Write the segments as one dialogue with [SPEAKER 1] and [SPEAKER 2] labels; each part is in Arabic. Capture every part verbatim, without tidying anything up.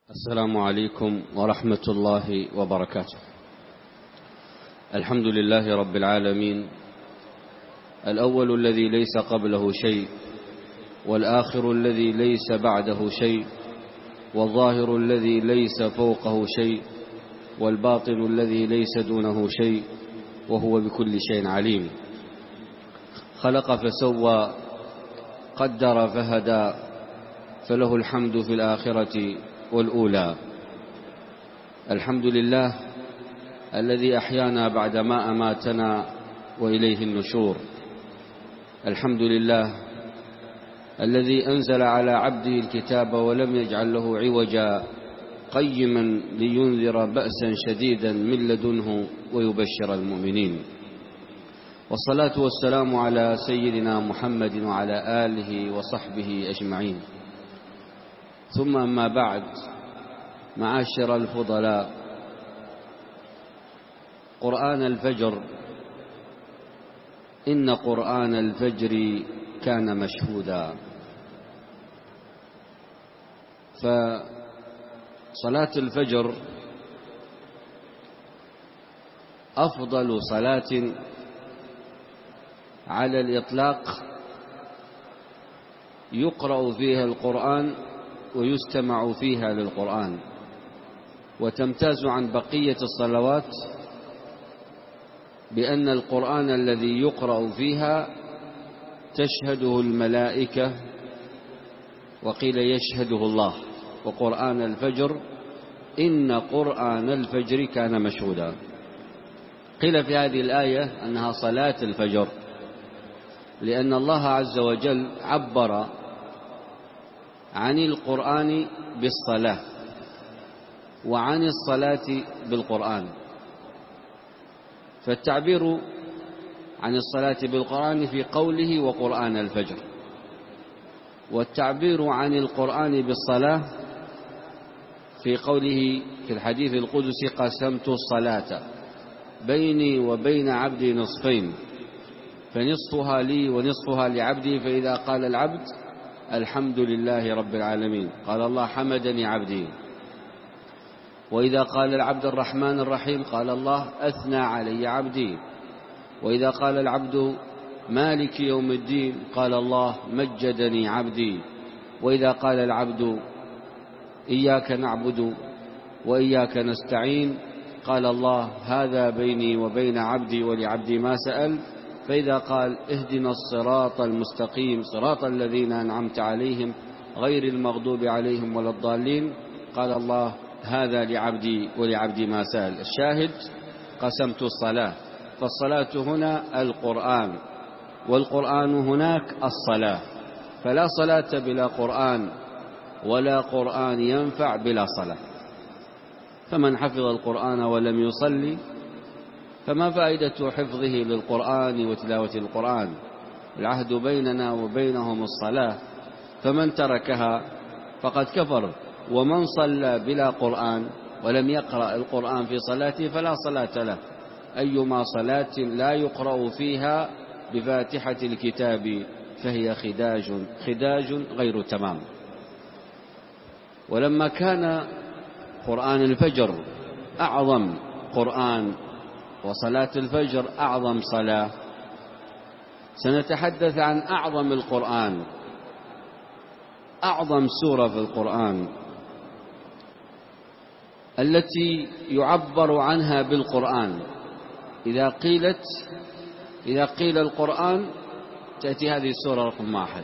[SPEAKER 1] السلام عليكم ورحمة الله وبركاته. الحمد لله رب العالمين، الأول الذي ليس قبله شيء، والآخر الذي ليس بعده شيء، والظاهر الذي ليس فوقه شيء، والباطن الذي ليس دونه شيء، وهو بكل شيء عليم. خلق فسوى، قدر فهدى، فله الحمد في الآخرة والأولى. الحمد لله الذي أحيانا بعدما أماتنا وإليه النشور. الحمد لله الذي أنزل على عبده الكتاب ولم يجعل له عوجا، قيما لينذر بأسا شديدا من لدنه ويبشر المؤمنين. والصلاة والسلام على سيدنا محمد وعلى آله وصحبه أجمعين. ثم أما بعد، معاشر الفضلاء، قرآن الفجر، إن قرآن الفجر كان مشهودا. فصلاة الفجر أفضل صلاة على الإطلاق يقرأ فيها القرآن ويستمع فيها للقرآن، وتمتاز عن بقية الصلوات بأن القرآن الذي يقرأ فيها تشهده الملائكة، وقيل يشهده الله. وقرآن الفجر إن قرآن الفجر كان مشهودا. قيل في هذه الآية أنها صلاة الفجر، لأن الله عز وجل عبر عن القرآن بالصلاة وعن الصلاة بالقرآن. فالتعبير عن الصلاة بالقرآن في قوله وقرآن الفجر، والتعبير عن القرآن بالصلاة في قوله في الحديث القدسي: قسمت الصلاة بيني وبين عبدي نصفين، فنصفها لي ونصفها لعبدي، فإذا قال العبد الحمد لله رب العالمين قال الله حمدني عبدي، وإذا قال العبد الرحمن الرحيم قال الله أثنى علي عبدي، وإذا قال العبد مالك يوم الدين قال الله مجدني عبدي، وإذا قال العبد إياك نعبد وإياك نستعين قال الله هذا بيني وبين عبدي ولعبدي ما سأل. فإذا قال اهدنا الصراط المستقيم صراط الذين أنعمت عليهم غير المغضوب عليهم ولا الضالين قال الله هذا لعبدي ولعبدي ما سأل. الشاهد: قسمت الصلاة، فالصلاة هنا القرآن، والقرآن هناك الصلاة. فلا صلاة بلا قرآن، ولا قرآن ينفع بلا صلاة. فمن حفظ القرآن ولم يصلي فما فائدة حفظه للقرآن وتلاوة القرآن؟ العهد بيننا وبينهم الصلاة، فمن تركها فقد كفر. ومن صلى بلا قرآن ولم يقرأ القرآن في صلاته فلا صلاة له. أيما صلاة لا يقرأ فيها بفاتحة الكتاب فهي خداج خداج غير تمام. ولما كان قرآن الفجر أعظم قرآن وصلاة الفجر أعظم صلاة، سنتحدث عن أعظم القرآن، أعظم سورة في القرآن التي يعبر عنها بالقرآن. إذا قيلت إذا قيل القرآن تأتي هذه السورة رقم واحد.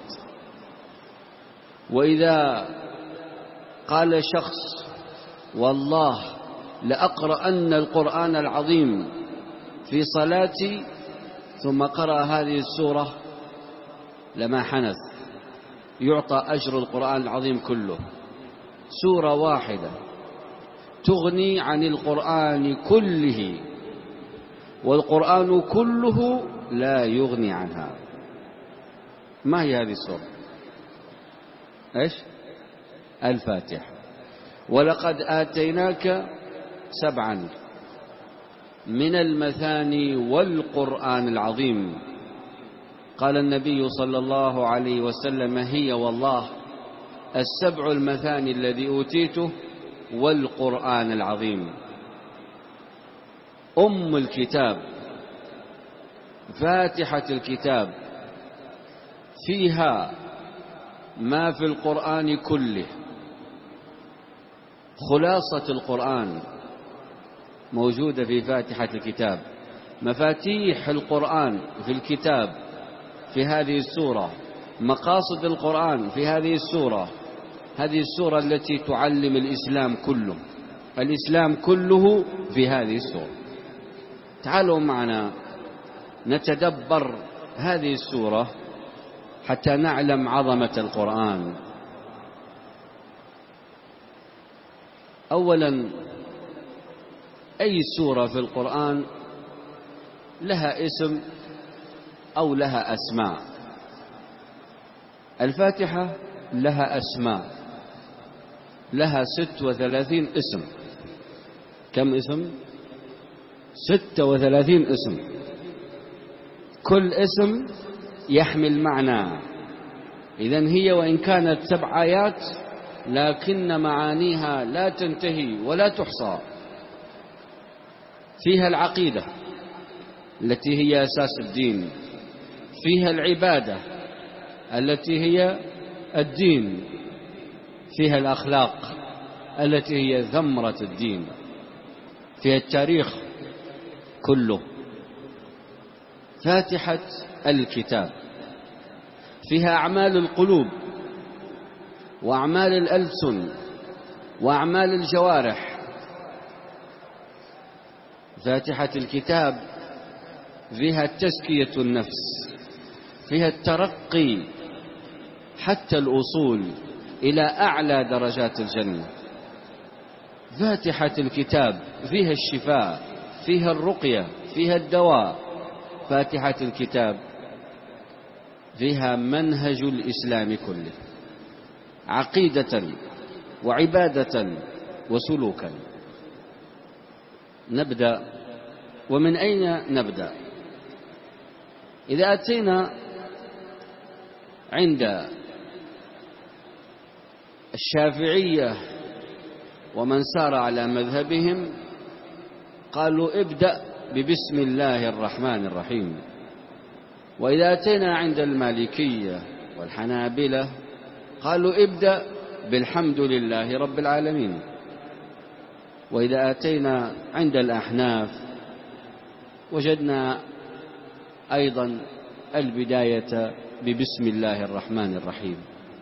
[SPEAKER 1] وإذا قال شخص والله لأقرأن القرآن العظيم في صلاتي ثم قرأ هذه السورة لما حنث، يعطى أجر القرآن العظيم كله. سورة واحدة تغني عن القرآن كله، والقرآن كله لا يغني عنها. ما هي هذه السورة؟ إيش؟ الفاتحة. ولقد آتيناك سبعا من المثاني والقرآن العظيم. قال النبي صلى الله عليه وسلم: هي والله السبع المثاني الذي أوتيته والقرآن العظيم. أم الكتاب فاتحة الكتاب فيها ما في القرآن كله، خلاصة القرآن موجودة في فاتحة الكتاب. مفاتيح القرآن في الكتاب في هذه السورة، مقاصد القرآن في هذه السورة. هذه السورة التي تعلم الإسلام كله، الإسلام كله في هذه السورة. تعالوا معنا نتدبر هذه السورة حتى نعلم عظمة القرآن. أولا، أي سورة في القرآن لها اسم أو لها أسماء. الفاتحة لها أسماء، لها ست وثلاثين اسم. كم اسم؟ ست وثلاثين اسم. كل اسم يحمل معنى. إذن هي وإن كانت سبع آيات لكن معانيها لا تنتهي ولا تحصى. فيها العقيدة التي هي أساس الدين، فيها العبادة التي هي الدين، فيها الأخلاق التي هي ثمرة الدين، فيها التاريخ كله. فاتحة الكتاب فيها أعمال القلوب وأعمال الألسن وأعمال الجوارح. فاتحة الكتاب فيها تزكية النفس، فيها الترقي حتى الوصول إلى أعلى درجات الجنة. فاتحة الكتاب فيها الشفاء، فيها الرقية، فيها الدواء. فاتحة الكتاب فيها منهج الإسلام كله، عقيدة وعبادة وسلوكا. نبدأ. ومن أين نبدأ؟ إذا أتينا عند الشافعية ومن سار على مذهبهم قالوا ابدأ ببسم الله الرحمن الرحيم. وإذا أتينا عند المالكية والحنابلة قالوا ابدأ بالحمد لله رب العالمين. وإذا أتينا عند الأحناف وجدنا أيضا البداية ببسم الله الرحمن الرحيم.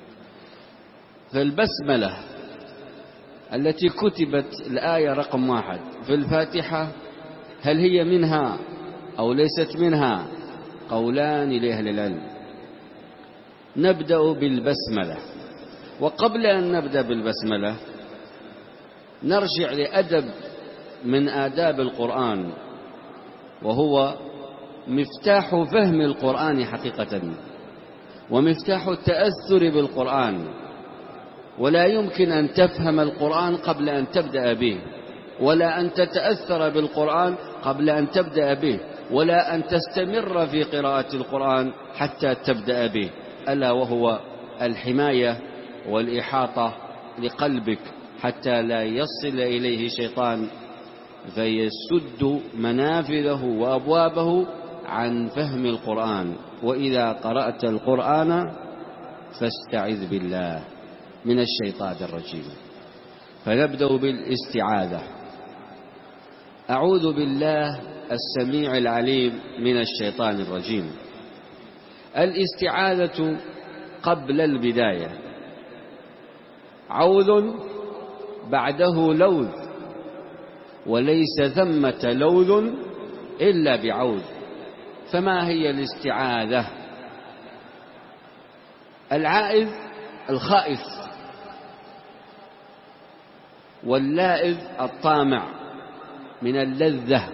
[SPEAKER 1] فالبسملة التي كتبت الآية رقم واحد في الفاتحة هل هي منها أو ليست منها؟ قولان لأهل العلم. نبدأ بالبسملة. وقبل أن نبدأ بالبسملة نرجع لأدب من آداب القرآن، وهو مفتاح فهم القرآن حقيقة ومفتاح التأثر بالقرآن. ولا يمكن أن تفهم القرآن قبل أن تبدأ به، ولا أن تتأثر بالقرآن قبل أن تبدأ به، ولا أن تستمر في قراءة القرآن حتى تبدأ به، ألا وهو الحماية والإحاطة لقلبك حتى لا يصل إليه شيطان فيسد منافذه وأبوابه عن فهم القرآن. وإذا قرأت القرآن فاستعذ بالله من الشيطان الرجيم. فنبدأ بالاستعاذة. أعوذ بالله السميع العليم من الشيطان الرجيم. الاستعاذة قبل البداية. عوذ بعده لوذ، وليس ثمة لوذ إلا بعوذ. فما هي الاستعاذة؟ العائذ الخائف، واللائذ الطامع من اللذة.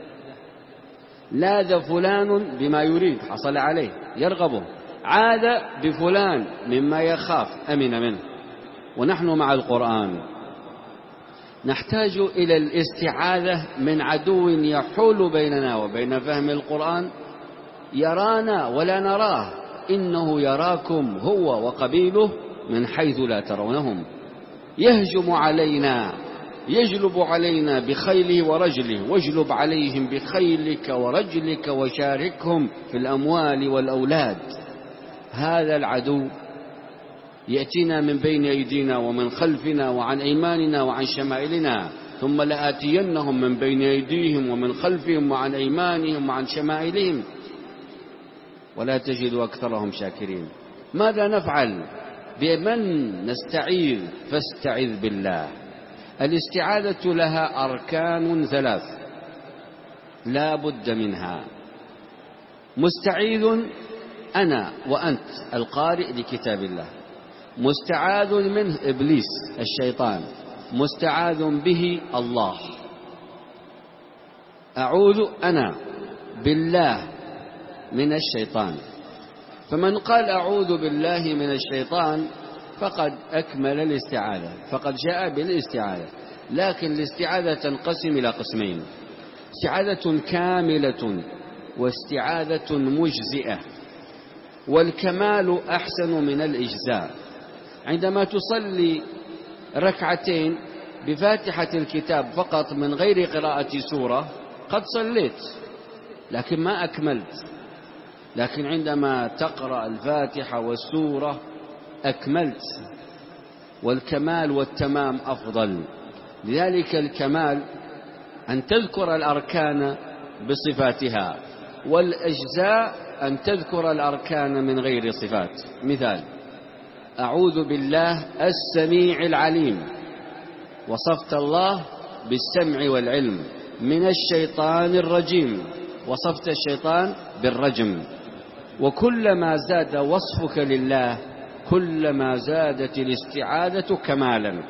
[SPEAKER 1] لاذ فلان بما يريد، حصل عليه، يرغبه. عاذ بفلان مما يخاف، أمن منه. ونحن مع القرآن نحتاج إلى الاستعاذة من عدو يحول بيننا وبين فهم القرآن، يرانا ولا نراه. إنه يراكم هو وقبيله من حيث لا ترونهم. يهجم علينا، يجلب علينا بخيله ورجله، واجلب عليهم بخيلك ورجلك وشاركهم في الأموال والأولاد. هذا العدو يأتينا من بين أيدينا ومن خلفنا وعن أيماننا وعن شمائلنا، ثم لآتينهم من بين أيديهم ومن خلفهم وعن أيمانهم وعن شمائلهم ولا تجد أكثرهم شاكرين. ماذا نفعل؟ بمن نستعيذ؟ فاستعذ بالله. الاستعاذة لها أركان ثلاث لا بد منها. مستعيذ أنا وأنت القارئ لكتاب الله، مستعاذ منه إبليس الشيطان، مستعاذ به الله. أعوذ أنا بالله من الشيطان. فمن قال أعوذ بالله من الشيطان فقد أكمل الاستعاذة، فقد جاء بالاستعاذة. لكن الاستعاذة تنقسم إلى قسمين: استعاذة كاملة واستعاذة مجزئة، والكمال أحسن من الإجزاء. عندما تصلي ركعتين بفاتحة الكتاب فقط من غير قراءة سورة قد صليت لكن ما أكملت، لكن عندما تقرأ الفاتحة والسورة أكملت، والكمال والتمام أفضل. لذلك الكمال أن تذكر الأركان بصفاتها، والأجزاء أن تذكر الأركان من غير صفات. مثال: أعوذ بالله السميع العليم، وصفت الله بالسمع والعلم. من الشيطان الرجيم، وصفت الشيطان بالرجم. وكلما زاد وصفك لله كلما زادت الاستعاذة كمالا.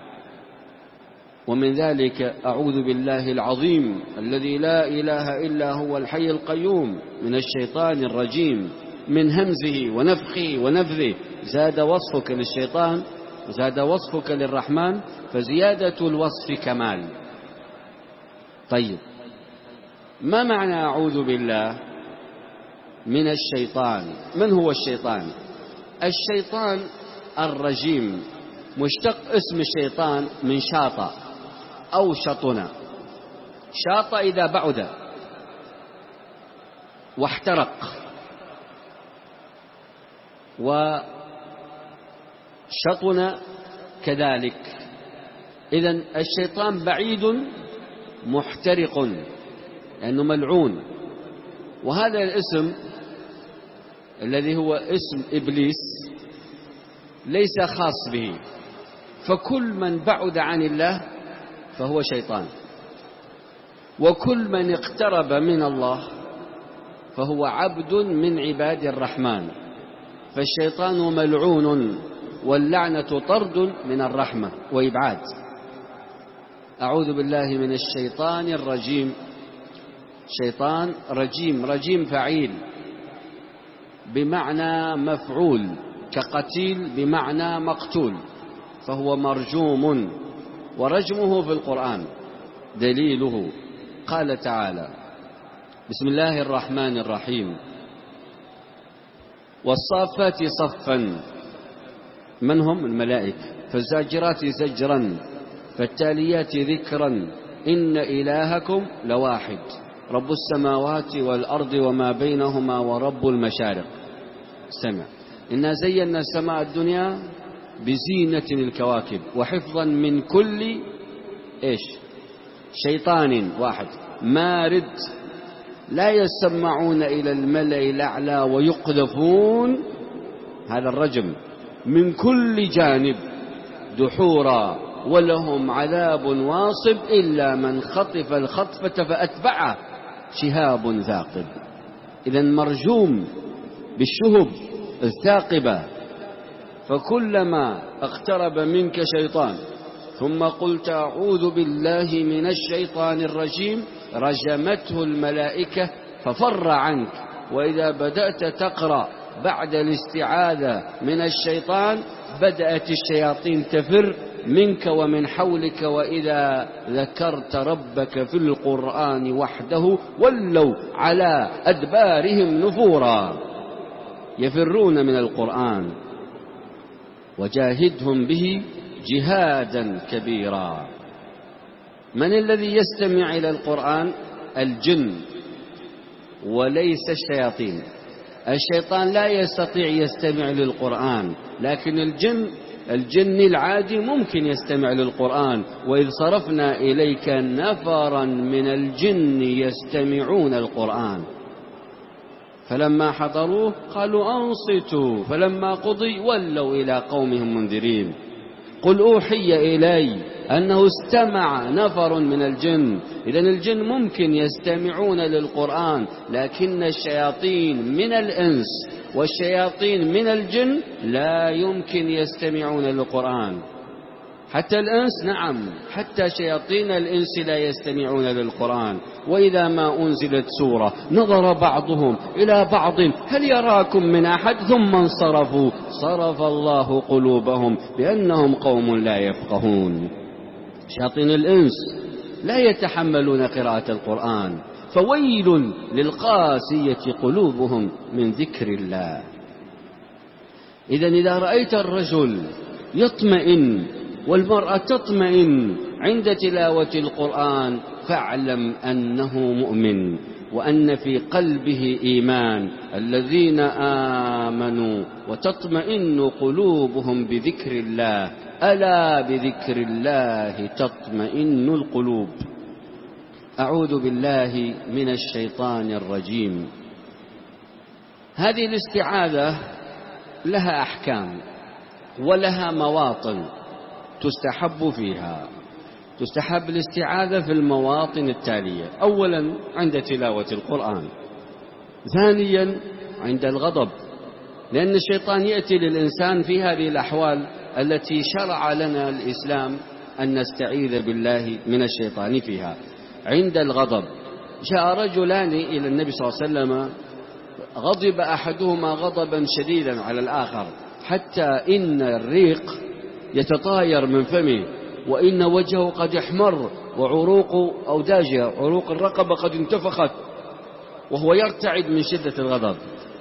[SPEAKER 1] ومن ذلك: أعوذ بالله العظيم الذي لا إله إلا هو الحي القيوم من الشيطان الرجيم، من همزه ونفخه ونفذه. زاد وصفك للشيطان وزاد وصفك للرحمن، فزيادة الوصف كمال. طيب، ما معنى أعوذ بالله من الشيطان؟ من هو الشيطان؟ الشيطان الرجيم مشتق اسم الشيطان من شاط أو شطن. شاط إذا بعد واحترق، وشطن كذلك. إذن الشيطان بعيد محترق لأنه ملعون. وهذا الاسم الذي هو اسم إبليس ليس خاص به، فكل من بعد عن الله فهو شيطان، وكل من اقترب من الله فهو عبد من عباد الرحمن. فالشيطان ملعون، واللعنة طرد من الرحمة وإبعاد. أعوذ بالله من الشيطان الرجيم. شيطان رجيم، رجيم فعيل بمعنى مفعول، كقتيل بمعنى مقتول، فهو مرجوم. ورجمه في القرآن دليله قال تعالى: بسم الله الرحمن الرحيم: والصافات صفا. من هم؟ الملائكة. فالزاجرات زجرا، فالتاليات ذكرا، إن إلهكم لواحد رب السماوات والأرض وما بينهما ورب المشارق. استمع: إنا زينا السماء الدنيا بزينة الكواكب وحفظا من كل إيش؟ شيطان واحد مارد. لا يسمعون إلى الملأ الأعلى ويقذفون، هذا الرجم، من كل جانب دحورا، ولهم عذاب واصب إلا من خطف الخطفة فأتبعه شهاب ثاقب. إذن مرجوم بالشهب الثاقبة. فكلما اقترب منك شيطان ثم قلت أعوذ بالله من الشيطان الرجيم رجمته الملائكة ففر عنك. وإذا بدأت تقرأ بعد الاستعاذة من الشيطان بدأت الشياطين تفر منك ومن حولك. وإذا ذكرت ربك في القرآن وحده ولوا على أدبارهم نفورا، يفرون من القرآن. وجاهدهم به جهادا كبيرا. من الذي يستمع إلى القرآن؟ الجن وليس الشياطين. الشيطان لا يستطيع يستمع للقرآن، لكن الجن الجن العادي ممكن يستمع للقرآن. وإذ صرفنا إليك نفرا من الجن يستمعون القرآن فلما حضروه قالوا أنصتوا فلما قضي ولوا إلى قومهم منذرين. قل أوحي إلي أنه استمع نفر من الجن. إذن الجن ممكن يستمعون للقرآن، لكن الشياطين من الإنس والشياطين من الجن لا يمكن يستمعون للقرآن. حتى الإنس نعم، حتى شياطين الإنس لا يستمعون للقرآن. وإذا ما أنزلت سورة نظر بعضهم إلى بعض هل يراكم من أحد ثم انصرفوا صرف الله قلوبهم بأنهم قوم لا يفقهون. شياطين الإنس لا يتحملون قراءة القرآن، فويل للقاسية قلوبهم من ذكر الله. إذن إذا رأيت الرجل يطمئن والمرأة تطمئن عند تلاوة القرآن فاعلم أنه مؤمن وأن في قلبه إيمان. الذين آمنوا وتطمئن قلوبهم بذكر الله ألا بذكر الله تطمئن القلوب. أعوذ بالله من الشيطان الرجيم. هذه الاستعاذة لها أحكام ولها مواطن تستحب فيها. تستحب الاستعاذة في المواطن التالية: أولا عند تلاوة القرآن، ثانيا عند الغضب، لأن الشيطان يأتي للإنسان في هذه الأحوال التي شرع لنا الإسلام أن نستعيذ بالله من الشيطان فيها. عند الغضب جاء رجلان إلى النبي صلى الله عليه وسلم غضب أحدهما غضبا شديدا على الآخر حتى إن الريق يتطاير من فمه وإن وجهه قد احمر وعروق أوداجه عروق الرقبة قد انتفخت وهو يرتعد من شدة الغضب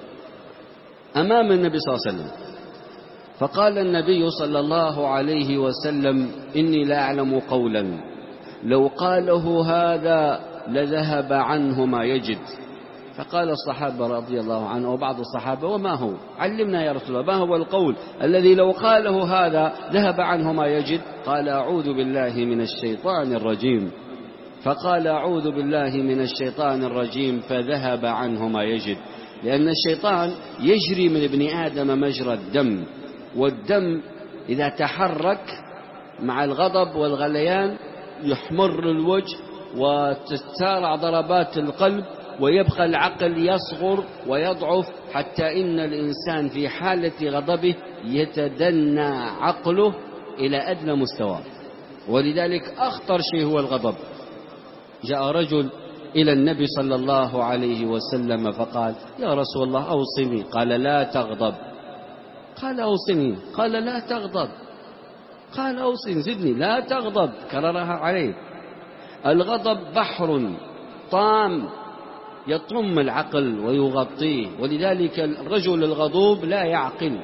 [SPEAKER 1] أمام النبي صلى الله عليه وسلم. فقال النبي صلى الله عليه وسلم: إني لا أعلم قولا لو قاله هذا لذهب عنه ما يجد. فقال الصحابة رضي الله عنه وبعض الصحابة: وما هو؟ علمنا يا رسول الله، ما هو القول الذي لو قاله هذا ذهب عنه ما يجد؟ قال: أعوذ بالله من الشيطان الرجيم. فقال: أعوذ بالله من الشيطان الرجيم، فذهب عنه ما يجد. لأن الشيطان يجري من ابن آدم مجرى الدم، والدم إذا تحرك مع الغضب والغليان يحمر الوجه وتتسارع ضربات القلب ويبقى العقل يصغر ويضعف، حتى إن الإنسان في حالة غضبه يتدنى عقله إلى أدنى مستوى. ولذلك أخطر شيء هو الغضب. جاء رجل إلى النبي صلى الله عليه وسلم فقال: يا رسول الله أوصني. قال: لا تغضب. قال: أوصني. قال: لا تغضب. قال: أوصني زدني. لا تغضب. كررها عليه. الغضب بحر طام يطم العقل ويغطيه، ولذلك الرجل الغضوب لا يعقل،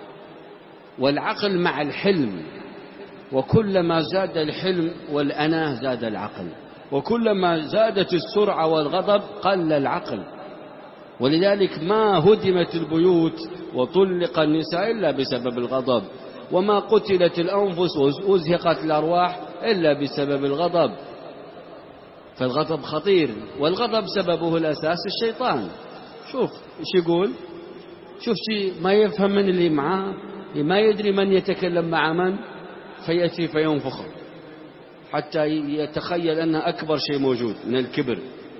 [SPEAKER 1] والعقل مع الحلم، وكلما زاد الحلم والأناه زاد العقل، وكلما زادت السرعة والغضب قل العقل. ولذلك ما هدمت البيوت وطلق النساء إلا بسبب الغضب، وما قتلت الأنفس وأزهقت الأرواح إلا بسبب الغضب. فالغضب خطير، والغضب سببه الأساس الشيطان. شوف ايش يقول، شوف شيء ما يفهم من اللي معاه، ما يدري من يتكلم مع من، فيأتي فينفخ حتى يتخيل أنه أكبر شيء موجود من الكبر.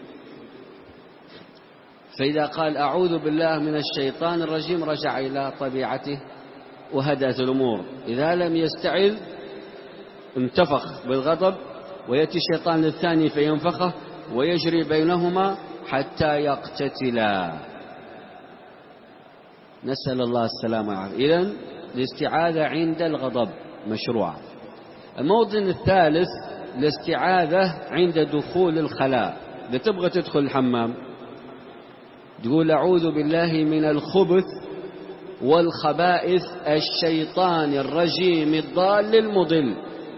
[SPEAKER 1] فإذا قال أعوذ بالله من الشيطان الرجيم رجع إلى طبيعته وهدأت الأمور. إذا لم يستعذ انتفخ بالغضب، ويأتي الشيطان الثاني فينفخه ويجري بينهما حتى يقتتلا. نسأل الله السلامة والعافية. إذن الاستعاذة عند الغضب مشروعة. الموطن الثالث الاستعاذة عند دخول الخلاء. إذا تبغى تدخل الحمام تقول أعوذ بالله من الخبث والخبائث الشيطان الرجيم الضال المضل.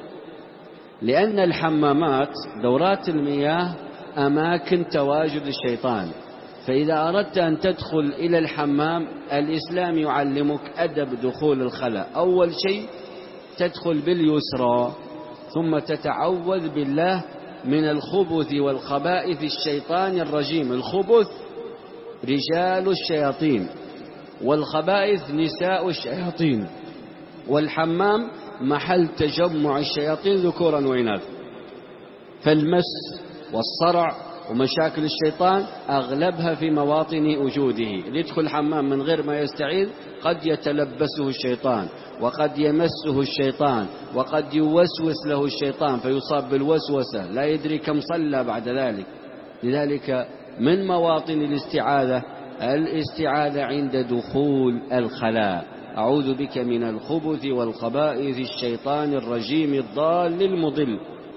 [SPEAKER 1] لأن الحمامات دورات المياه أماكن تواجد الشيطان، فإذا أردت أن تدخل إلى الحمام الإسلام يعلمك أدب دخول الخلاء. أول شيء تدخل باليسرى، ثم تتعوذ بالله من الخبث والخبائث الشيطان الرجيم. الخبث رجال الشياطين، والخبائث نساء الشياطين، والحمام محل تجمع الشياطين ذكورا وإناثا. فالمس والصرع ومشاكل الشيطان أغلبها في مواطن وجوده. اللي يدخل الحمام من غير ما يستعيذ قد يتلبسه الشيطان، وقد يمسه الشيطان، وقد يوسوس له الشيطان فيصاب بالوسوسة لا يدري كم صلى بعد ذلك. لذلك من مواطن الاستعاذة الاستعاذة عند دخول الخلاء. أعوذ بك من الخبث والخبائث الشيطان الرجيم الضال المضل.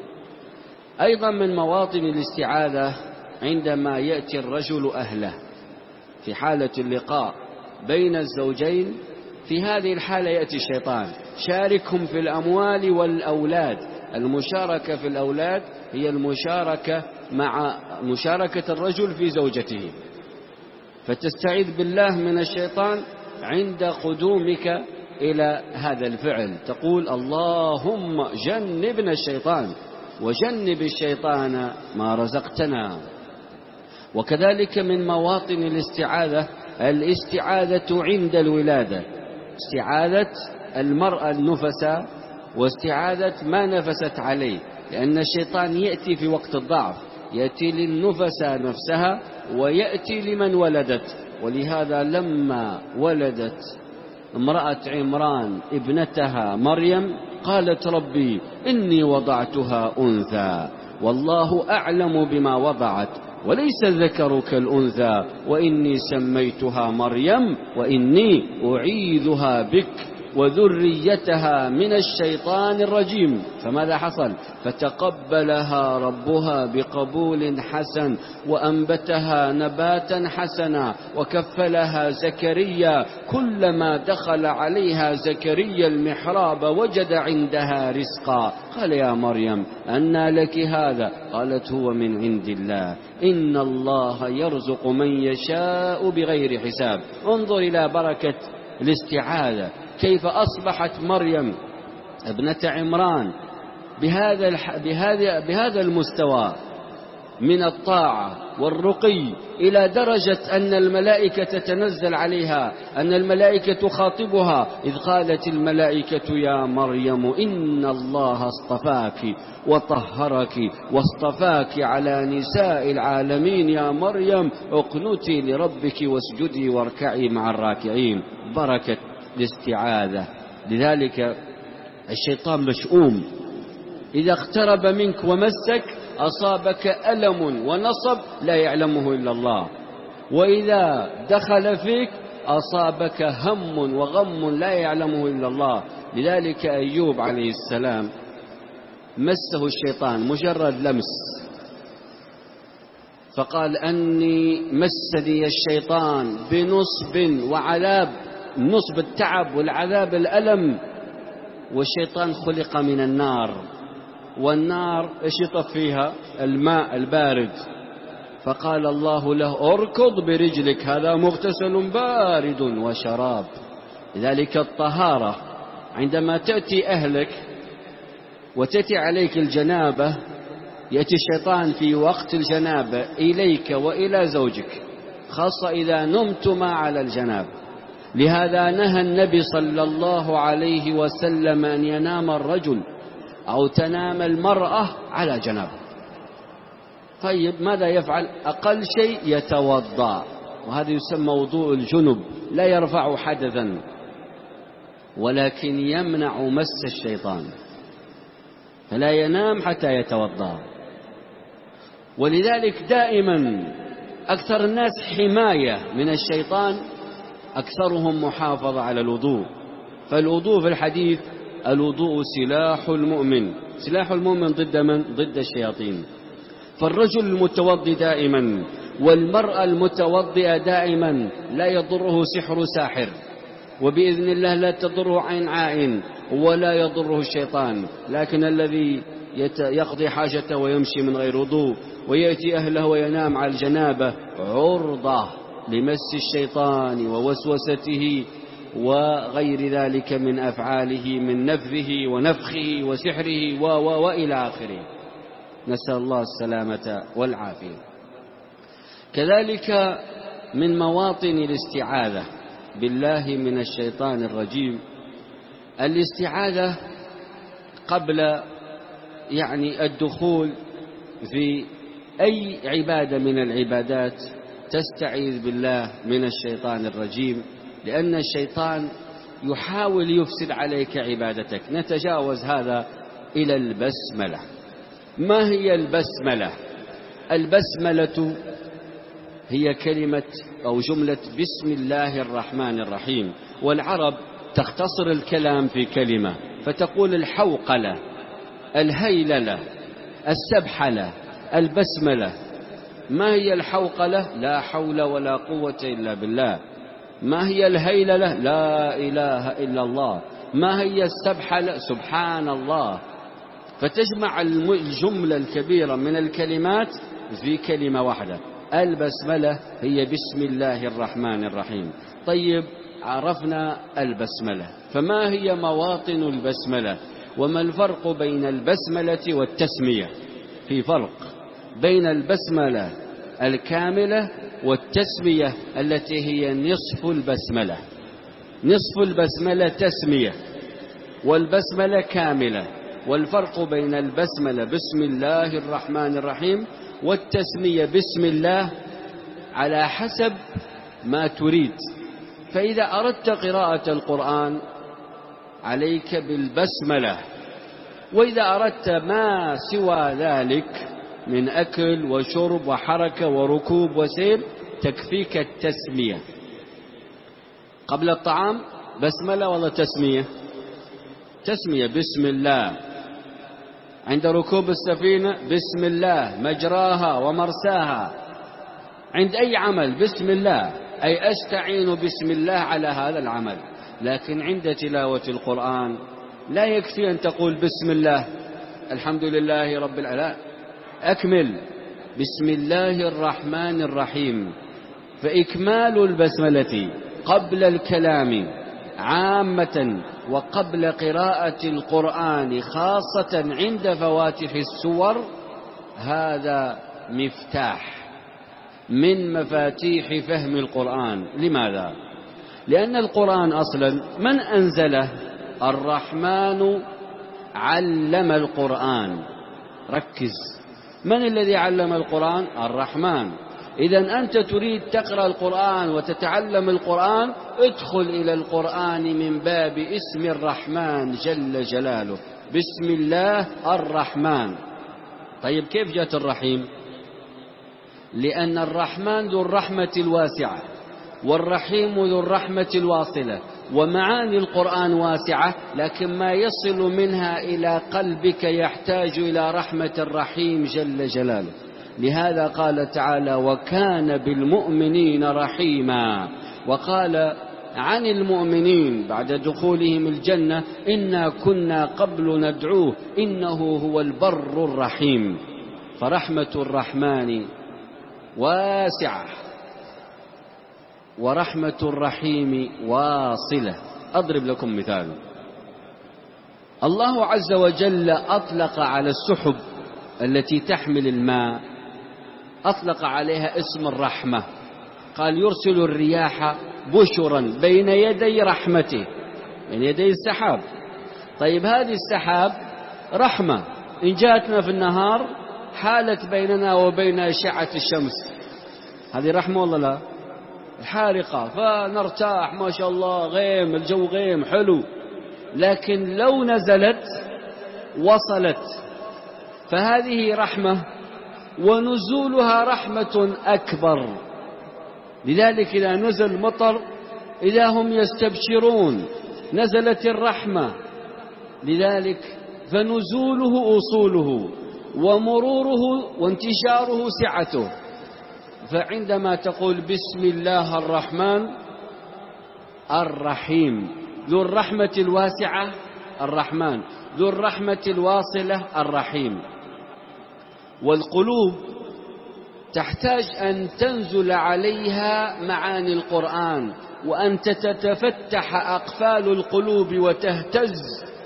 [SPEAKER 1] أيضا من مواطن الاستعاذة عندما يأتي الرجل أهله في حالة اللقاء بين الزوجين. في هذه الحالة يأتي الشيطان. شاركهم في الأموال والأولاد. المشاركة في الأولاد هي المشاركة مع مشاركة الرجل في زوجته، فتستعيذ بالله من الشيطان عند قدومك إلى هذا الفعل. تقول اللهم جنبنا الشيطان وجنب الشيطان ما رزقتنا. وكذلك من مواطن الاستعاذة الاستعاذة عند الولادة، استعاذة المرأة النفساء واستعاذة ما نفست عليه، لأن الشيطان يأتي في وقت الضعف، يأتي للنفساء نفسها ويأتي لمن ولدت. ولهذا لما ولدت امرأة عمران ابنتها مريم قالت ربي إني وضعتها أنثى والله أعلم بما وضعت وليس الذكر كالأنثى وإني سميتها مريم وإني أعيذها بك وذريتها من الشيطان الرجيم. فماذا حصل؟ فتقبلها ربها بقبول حسن وأنبتها نباتا حسنا وكفلها زكريا. كلما دخل عليها زكريا المحراب وجد عندها رزقا. قال يا مريم أنى لك هذا؟ قالت هو من عند الله إن الله يرزق من يشاء بغير حساب. انظر إلى بركة الاستعاذة، كيف أصبحت مريم ابنة عمران بهذا بهذا بهذا المستوى من الطاعة والرقي، إلى درجة أن الملائكة تتنزل عليها، أن الملائكة تخاطبها إذ قالت الملائكة يا مريم إن الله اصطفاك وطهرك واصطفاك على نساء العالمين يا مريم اقنتي لربك واسجدي واركعي مع الراكعين. بركة الاستعاذة. لذلك الشيطان مشؤوم، إذا اقترب منك ومسك أصابك ألم ونصب لا يعلمه إلا الله، وإذا دخل فيك أصابك هم وغم لا يعلمه إلا الله. لذلك أيوب عليه السلام مسه الشيطان مجرد لمس، فقال أني مسني الشيطان بنصب وعذاب، نصب التعب والعذاب الألم، والشيطان خلق من النار، والنار ايش يطفيها؟ الماء البارد. فقال الله له اركض برجلك هذا مغتسل بارد وشراب. لذلك الطهارة عندما تأتي أهلك وتأتي عليك الجنابة، يأتي الشيطان في وقت الجنابة إليك وإلى زوجك، خاصة إذا نمتما على الجنابة. لهذا نهى النبي صلى الله عليه وسلم أن ينام الرجل أو تنام المرأة على جنابه. طيب ماذا يفعل؟ أقل شيء يتوضأ، وهذا يسمى وضوء الجنب، لا يرفع حدثا ولكن يمنع مس الشيطان، فلا ينام حتى يتوضأ. ولذلك دائما أكثر الناس حماية من الشيطان أكثرهم محافظة على الوضوء. فالوضوء في الحديث الوضوء سلاح المؤمن. سلاح المؤمن ضد من؟ ضد الشياطين. فالرجل المتوضئ دائما والمرأة المتوضئة دائما لا يضره سحر ساحر، وبإذن الله لا تضره عين عائن ولا يضره الشيطان. لكن الذي يقضي حاجته ويمشي من غير وضوء ويأتي أهله وينام على الجنابة عرضة لمس الشيطان ووسوسته وغير ذلك من أفعاله من نفذه ونفخه وسحره و و وإلى آخره. نسأل الله السلامة والعافية. كذلك من مواطن الاستعاذة بالله من الشيطان الرجيم الاستعاذة قبل يعني الدخول في أي عبادة من العبادات تستعيذ بالله من الشيطان الرجيم، لأن الشيطان يحاول يفسد عليك عبادتك. نتجاوز هذا إلى البسملة. ما هي البسملة؟ البسملة هي كلمة أو جملة بسم الله الرحمن الرحيم، والعرب تختصر الكلام في كلمة فتقول الحوقلة، الهيللة، السبحلة، البسملة. ما هي الحوقلة؟ لا حول ولا قوة إلا بالله. ما هي الهيللة؟ لا إله إلا الله. ما هي السبحلة؟ سبحان الله. فتجمع الجملة الكبيرة من الكلمات في كلمة واحدة. البسملة هي بسم الله الرحمن الرحيم. طيب، عرفنا البسملة، فما هي مواطن البسملة؟ وما الفرق بين البسملة والتسمية؟ في فرق بين البسملة الكاملة والتسمية التي هي نصف البسملة. نصف البسملة تسمية والبسملة كاملة. والفرق بين البسملة بسم الله الرحمن الرحيم والتسمية بسم الله على حسب ما تريد. فإذا أردت قراءة القرآن عليك بالبسملة، وإذا أردت ما سوى ذلك من أكل وشرب وحركة وركوب وسير تكفيك التسمية. قبل الطعام بسملة ولا تسمية؟ تسمية بسم الله. عند ركوب السفينة بسم الله مجراها ومرساها. عند أي عمل بسم الله، أي أستعين بسم الله على هذا العمل. لكن عند تلاوة القرآن لا يكفي أن تقول بسم الله الحمد لله رب العالمين، أكمل بسم الله الرحمن الرحيم. فإكمال البسملة قبل الكلام عامة وقبل قراءة القرآن خاصة عند فواتح السور هذا مفتاح من مفاتيح فهم القرآن. لماذا؟ لأن القرآن أصلا من أنزله؟ الرحمن علم القرآن. ركز، من الذي علم القرآن؟ الرحمن. إذن أنت تريد تقرأ القرآن وتتعلم القرآن، ادخل إلى القرآن من باب اسم الرحمن جل جلاله، بسم الله الرحمن. طيب، كيف جاءت الرحيم؟ لأن الرحمن ذو الرحمة الواسعة والرحيم ذو الرحمة الواصلة، ومعاني القرآن واسعة، لكن ما يصل منها إلى قلبك يحتاج إلى رحمة الرحيم جل جلاله. لهذا قال تعالى وكان بالمؤمنين رحيما. وقال عن المؤمنين بعد دخولهم الجنة إنا كنا قبل ندعوه إنه هو البر الرحيم. فرحمة الرحمن واسعة ورحمة الرحيم واصلة. أضرب لكم مثال. الله عز وجل أطلق على السحب التي تحمل الماء أطلق عليها اسم الرحمة. قال يرسل الرياح بشرا بين يدي رحمته، بين يدي السحاب. طيب، هذه السحاب رحمة إن جاءتنا في النهار حالت بيننا وبين أشعة الشمس، هذه رحمة ولا لا؟ الحارقة، فنرتاح ما شاء الله، غيم الجو غيم حلو. لكن لو نزلت وصلت، فهذه رحمة ونزولها رحمة أكبر. لذلك إذا نزل مطر إذا هم يستبشرون نزلت الرحمة. لذلك فنزوله أصوله ومروره وانتشاره سعته. فعندما تقول بسم الله الرحمن الرحيم. ذو الرحمة الواسعة الرحمن، ذو الرحمة الواصلة الرحيم. والقلوب تحتاج أن تنزل عليها معاني القرآن، وأن تتفتح أقفال القلوب وتهتز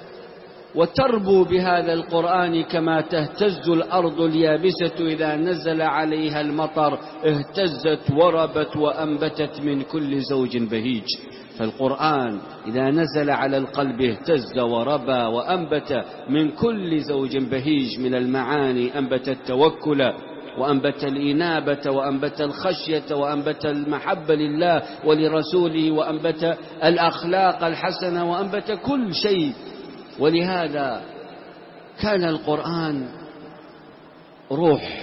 [SPEAKER 1] وتربو بهذا القرآن كما تهتز الأرض اليابسة إذا نزل عليها المطر، اهتزت وربت وأنبتت من كل زوج بهيج. فالقرآن إذا نزل على القلب اهتز وربى وأنبت من كل زوج بهيج من المعاني، أنبت التوكل وأنبت الإنابة وأنبت الخشية وأنبت المحبة لله ولرسوله وأنبت الأخلاق الحسنة وأنبت كل شيء. ولهذا كان القرآن روح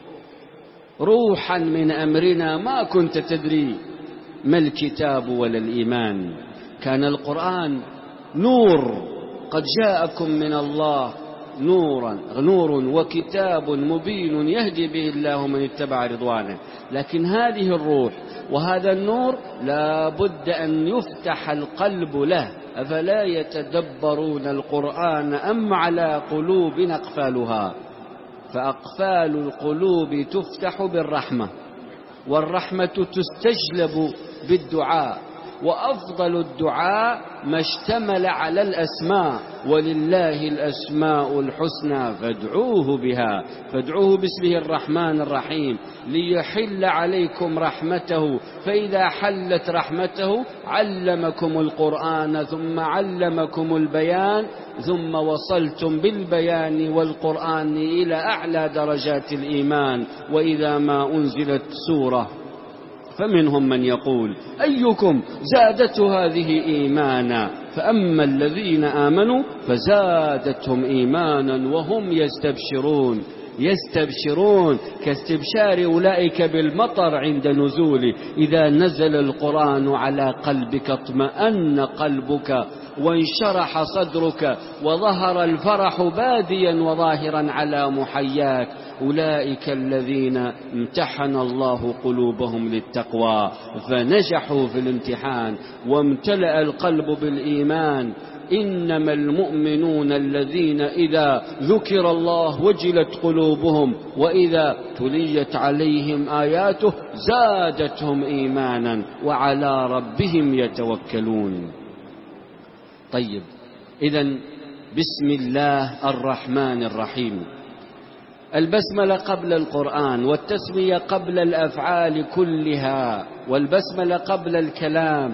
[SPEAKER 1] روحا من أمرنا ما كنت تدري ما الكتاب ولا الإيمان. كان القرآن نور، قد جاءكم من الله نورا نور وكتاب مبين يهدي به الله من اتبع رضوانه. لكن هذه الروح وهذا النور لا بد أن يفتح القلب له. أفلا يتدبرون القرآن أم على قلوب أقفالها؟ فأقفال القلوب تفتح بالرحمة، والرحمة تستجلب بالدعاء، وأفضل الدعاء ما اشتمل على الأسماء، ولله الأسماء الحسنى فادعوه بها، فادعوه باسمه الرحمن الرحيم ليحل عليكم رحمته، فإذا حلت رحمته علمكم القرآن ثم علمكم البيان، ثم وصلتم بالبيان والقرآن إلى أعلى درجات الإيمان. وإذا ما أنزلت سورة فمنهم من يقول أيكم زادته هذه إيمانا، فأما الذين آمنوا فزادتهم إيمانا وهم يستبشرون يستبشرون كاستبشار أولئك بالمطر عند نزوله. إذا نزل القرآن على قلبك اطمأن قلبك وانشرح صدرك وظهر الفرح باديا وظاهرا على محياك. أولئك الذين امتحن الله قلوبهم للتقوى فنجحوا في الامتحان وامتلأ القلب بالإيمان. إنما المؤمنون الذين إذا ذكر الله وجلت قلوبهم وإذا تليت عليهم آياته زادتهم إيمانا وعلى ربهم يتوكلون. طيب، إذن بسم الله الرحمن الرحيم. البسملة قبل القرآن، والتسمية قبل الأفعال كلها، والبسملة قبل الكلام،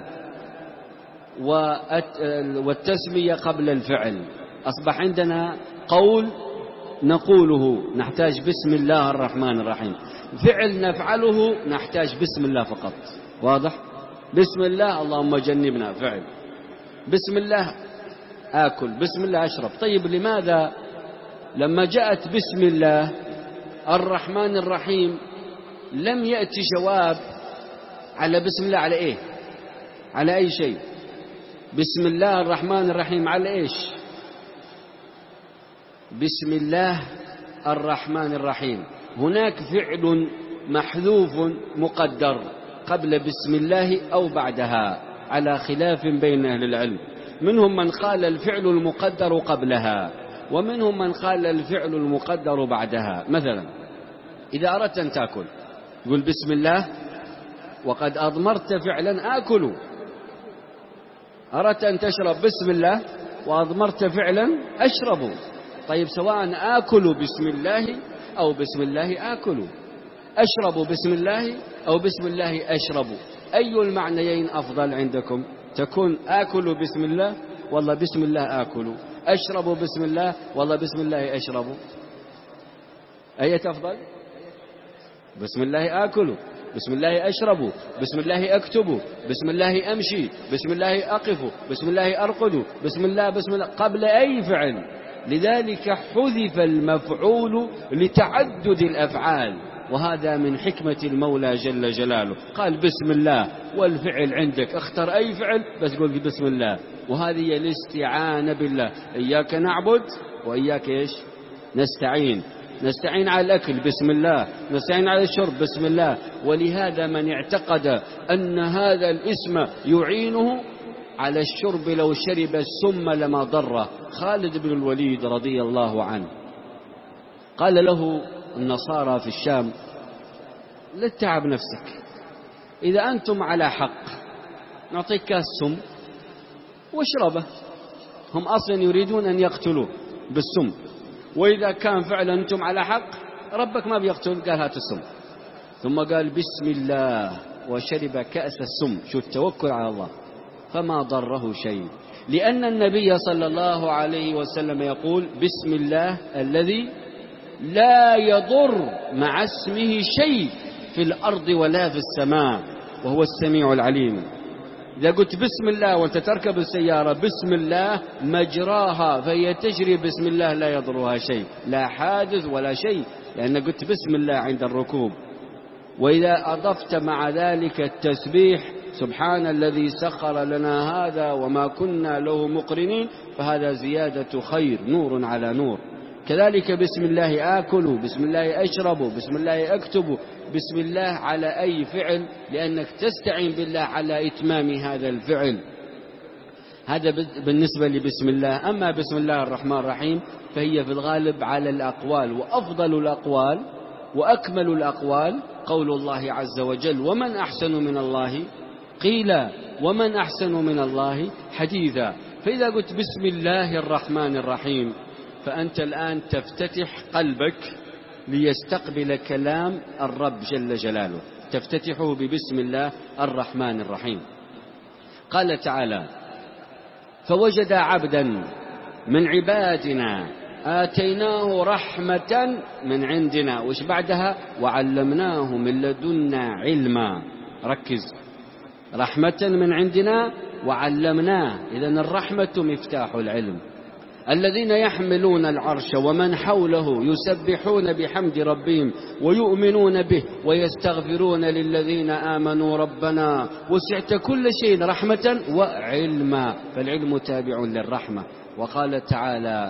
[SPEAKER 1] والتسمية قبل الفعل. أصبح عندنا قول نقوله نحتاج بسم الله الرحمن الرحيم، فعل نفعله نحتاج بسم الله فقط. واضح؟ بسم الله اللهم جنبنا فعل، بسم الله آكل، بسم الله أشرب. طيب، لماذا لما جاءت بسم الله الرحمن الرحيم لم يأتي جواب على بسم الله؟ على إيه؟ على أي شيء؟ بسم الله الرحمن الرحيم على إيش؟ بسم الله الرحمن الرحيم هناك فعل محذوف مقدر قبل بسم الله أو بعدها، على خلاف بين أهل العلم. منهم من قال الفعل المقدر قبلها، ومنهم من قال الفعل المقدر بعدها. مثلا إذا أردت أن تأكل قل بسم الله وقد أضمرت فعلا آكل. أردت أن تشرب بسم الله وأضمرت فعلا أشرب. طيب، سواء آكل بسم الله أو بسم الله آكل، أشرب بسم الله أو بسم الله أشرب، أي المعنيين أفضل عندكم؟ تكون آكل بسم الله والله بسم الله آكل، أشرب بسم الله والله بسم الله أشرب، أي أفضل؟ بسم الله آكل، بسم الله أشرب، بسم الله أكتب، بسم الله أمشي، بسم الله أقف، بسم الله أرقد، بسم الله بسم الله قبل أي فعل. لذلك حذف المفعول لتعدد الأفعال، وهذا من حكمة المولى جل جلاله. قال بسم الله والفعل عندك، اختر أي فعل بس قل بسم الله. وهذه الاستعانة بالله، إياك نعبد وإياك إيش نستعين. نستعين على الأكل بسم الله، نستعين على الشرب بسم الله. ولهذا من اعتقد أن هذا الاسم يعينه على الشرب لو شرب السم لما ضره، خالد بن الوليد رضي الله عنه قال له النصارى في الشام: لا تتعب نفسك، إذا أنتم على حق نعطيك كاس سم واشربه. هم أصلا يريدون أن يقتلوه بالسم، وإذا كان فعلا أنتم على حق ربك ما بيقتل، قال هات السم. ثم قال بسم الله وشرب كأس السم. شو التوكل على الله، فما ضره شيء، لأن النبي صلى الله عليه وسلم يقول بسم الله الذي لا يضر مع اسمه شيء في الأرض ولا في السماء وهو السميع العليم. إذا قلت بسم الله وأنت تركب السيارة بسم الله مجراها فهي تجري بسم الله، لا يضرها شيء، لا حادث ولا شيء، لأن قلت بسم الله عند الركوب. وإذا أضفت مع ذلك التسبيح سبحان الذي سخر لنا هذا وما كنا له مقرنين، فهذا زيادة خير، نور على نور. كذلك بسم الله آكل، بسم الله أشرب، بسم الله أكتب، بسم الله على أي فعل، لأنك تستعين بالله على إتمام هذا الفعل. هذا بالنسبة لبسم الله. أما بسم الله الرحمن الرحيم فهي في الغالب على الأقوال، وأفضل الأقوال وأكمل الأقوال قول الله عز وجل: ومن أحسن من الله قيلا ومن أحسن من الله حديثا. فإذا قلت بسم الله الرحمن الرحيم فأنت الآن تفتتح قلبك ليستقبل كلام الرب جل جلاله، تفتتحه ببسم الله الرحمن الرحيم. قال تعالى: فوجد عبدا من عبادنا آتيناه رحمة من عندنا، وش بعدها؟ وعلمناه من لدنا علما. ركز، رحمة من عندنا وعلمناه، إذن الرحمة مفتاح العلم. الذين يحملون العرش ومن حوله يسبحون بحمد ربهم ويؤمنون به ويستغفرون للذين آمنوا ربنا وسعت كل شيء رحمة وعلما، فالعلم تابع للرحمة. وقال تعالى: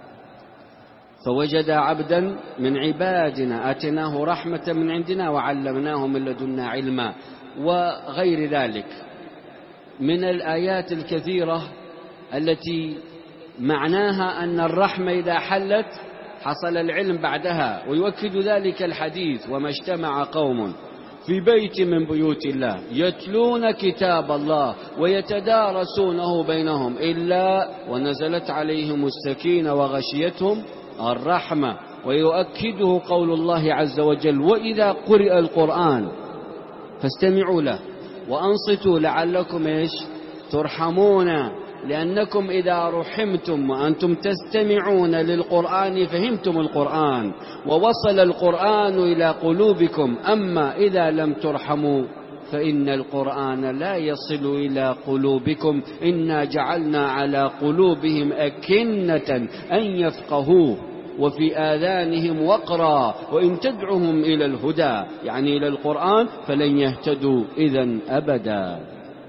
[SPEAKER 1] فوجد عبدا من عبادنا آتيناه رحمة من عندنا وعلمناه من لدنا علما، وغير ذلك من الآيات الكثيرة التي معناها أن الرحمة إذا حلت حصل العلم بعدها. ويؤكد ذلك الحديث: وما اجتمع قوم في بيت من بيوت الله يتلون كتاب الله ويتدارسونه بينهم إلا ونزلت عليهم السكينة وغشيتهم الرحمة. ويؤكده قول الله عز وجل: وإذا قرئ القرآن فاستمعوا له وأنصتوا لعلكم إيش ترحمون، لأنكم إذا رحمتم وأنتم تستمعون للقرآن فهمتم القرآن ووصل القرآن إلى قلوبكم. أما إذا لم ترحموا فإن القرآن لا يصل إلى قلوبكم. إنا جعلنا على قلوبهم أكنة أن يفقهوه وفي آذانهم وقرا وإن تدعهم إلى الهدى، يعني إلى القرآن، فلن يهتدوا إذن أبدا.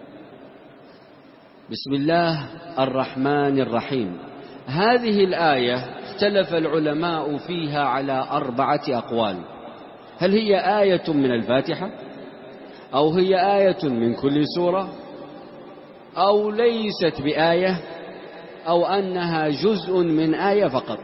[SPEAKER 1] بسم الله الرحمن الرحيم. هذه الآية اختلف العلماء فيها على أربعة أقوال: هل هي آية من الفاتحة، أو هي آية من كل سورة، أو ليست بآية، أو أنها جزء من آية فقط.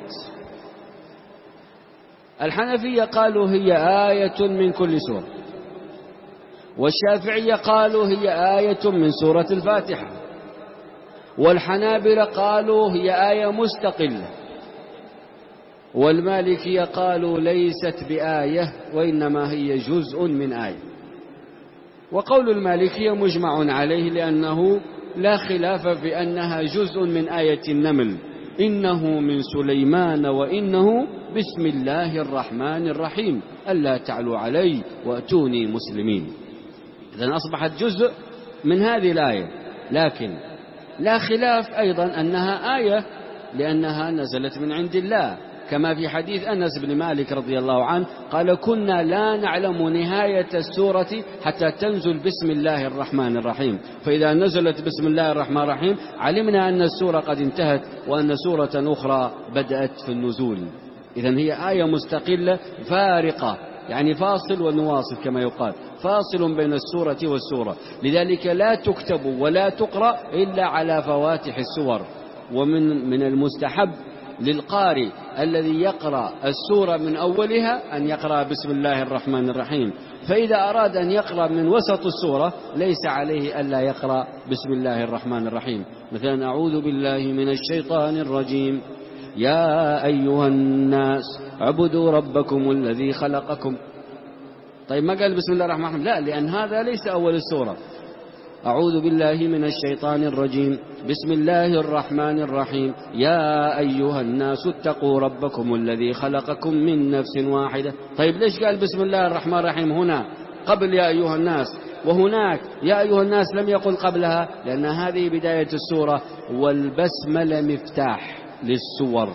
[SPEAKER 1] الحنفية قالوا هي آية من كل سورة، والشافعية قالوا هي آية من سورة الفاتحة، والحنابلة قالوا هي آية مستقلة، والمالكية قالوا ليست بآية وإنما هي جزء من آية. وقول المالكية مجمع عليه، لأنه لا خلاف في أنها جزء من آية النمل: إنه من سليمان وإنه بسم الله الرحمن الرحيم ألا تعلوا علي وأتوني مسلمين. إذن أصبحت جزء من هذه الآية، لكن لا خلاف أيضا أنها آية لأنها نزلت من عند الله، كما في حديث أنس بن مالك رضي الله عنه قال: كنا لا نعلم نهاية السورة حتى تنزل بسم الله الرحمن الرحيم، فإذا نزلت بسم الله الرحمن الرحيم علمنا أن السورة قد انتهت وأن سورة أخرى بدأت في النزول. إذن هي آية مستقلة فارقة، يعني فاصل ونواصل كما يقال، فاصل بين السورة والسورة، لذلك لا تكتب ولا تقرأ إلا على فواتح السور. ومن من المستحب للقارئ الذي يقرأ السورة من أولها أن يقرأ بسم الله الرحمن الرحيم، فإذا أراد أن يقرأ من وسط السورة ليس عليه ألا يقرأ بسم الله الرحمن الرحيم. مثلا أعوذ بالله من الشيطان الرجيم، يا أيها الناس اعبدوا ربكم الذي خلقكم. طيب ما قال بسم الله الرحمن الرحيم؟ لا، لأن هذا ليس أول السورة. أعوذ بالله من الشيطان الرجيم، بسم الله الرحمن الرحيم، يا أيها الناس اتقوا ربكم الذي خلقكم من نفس واحدة. طيب ليش قال بسم الله الرحمن الرحيم هنا قبل يا أيها الناس، وهناك يا أيها الناس لم يقل قبلها؟ لأن هذه بداية السورة، والبسملة مفتاح للسور.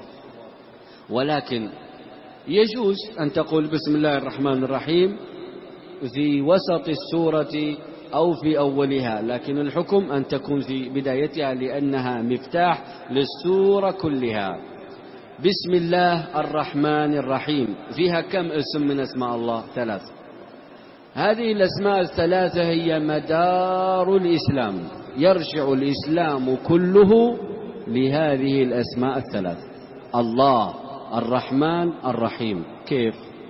[SPEAKER 1] ولكن يجوز أن تقول بسم الله الرحمن الرحيم في وسط السورة أو في أولها، لكن الحكم أن تكون في بدايتها لأنها مفتاح للسورة كلها. بسم الله الرحمن الرحيم فيها كم اسم من اسماء الله؟ ثلاث. هذه الأسماء الثلاثة هي مدار الإسلام، يرجع الإسلام كله لهذه الأسماء الثلاث: الله، الرحمن، الرحيم. كيف؟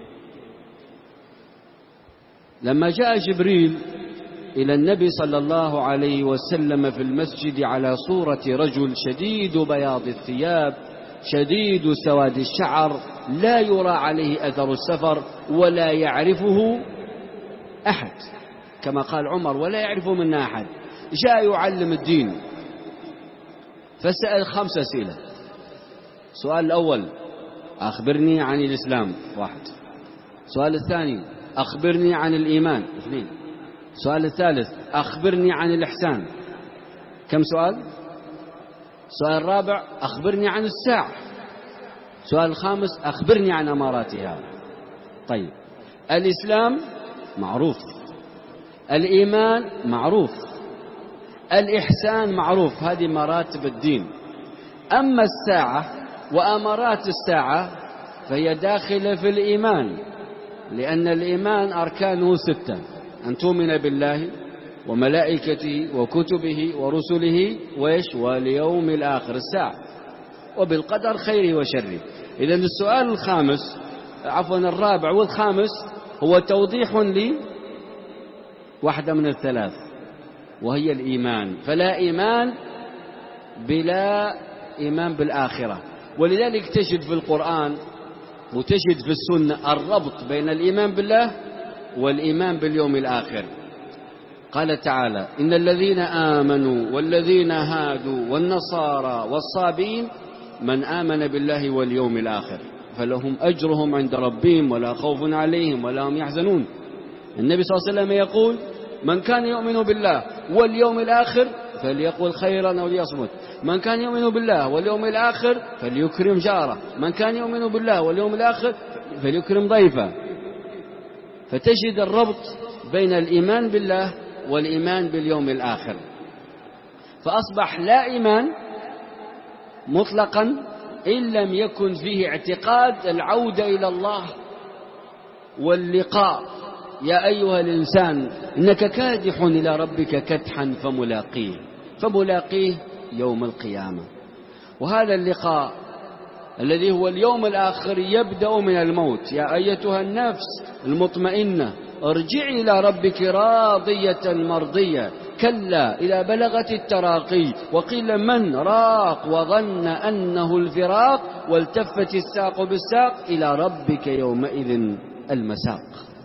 [SPEAKER 1] لما جاء جبريل إلى النبي صلى الله عليه وسلم في المسجد على صورة رجل شديد بياض الثياب شديد سواد الشعر، لا يرى عليه أثر السفر ولا يعرفه أحد، كما قال عمر: ولا يعرفه منا أحد. جاء يعلم الدين فسأل خمس أسئلة. السؤال الأول: أخبرني عن الإسلام، واحد. السؤال الثاني: أخبرني عن الإيمان، اثنين. السؤال الثالث: أخبرني عن الإحسان، كم سؤال؟ السؤال الرابع: أخبرني عن الساعة. السؤال الخامس: أخبرني عن أماراتها. طيب، الإسلام معروف، الإيمان معروف، الإحسان معروف، هذه مراتب الدين. أما الساعة وأمارات الساعة فهي داخلة في الإيمان، لأن الإيمان أركانه ستة: أن تؤمن بالله وملائكته وكتبه ورسله وإيش؟ واليوم الآخر، الساعة، وبالقدر خيره وشره. إذن السؤال الخامس، عفوا الرابع والخامس، هو توضيح لي واحدة من الثلاث، وهي الإيمان. فلا إيمان بلا إيمان بالآخرة. ولذلك تجد في القرآن وتجد في السنة الربط بين الإيمان بالله والإيمان باليوم الآخر. قال تعالى: إن الذين آمنوا والذين هادوا والنصارى والصابين من آمن بالله واليوم الآخر فلهم أجرهم عند ربهم ولا خوف عليهم ولا هم يحزنون. النبي صلى الله عليه وسلم يقول: من كان يؤمن بالله واليوم الآخر فليقل خيرا أو ليصمت، من كان يؤمن بالله واليوم الآخر فليكرم جاره، من كان يؤمن بالله واليوم الآخر فليكرم ضيفه. فتجد الربط بين الإيمان بالله والإيمان باليوم الآخر. فأصبح لا إيمان مطلقا إن لم يكن فيه اعتقاد العودة إلى الله واللقاء. يا أيها الإنسان إنك كادح إلى ربك كدحا فملاقيه، فملاقيه يوم القيامة. وهذا اللقاء الذي هو اليوم الآخر يبدأ من الموت. يا أيتها النفس المطمئنة ارجعي إلى ربك راضية مرضية، كلا إذا بلغت التراقي وقيل من راق وظن أنه الفراق والتفت الساق بالساق إلى ربك يومئذ المساق.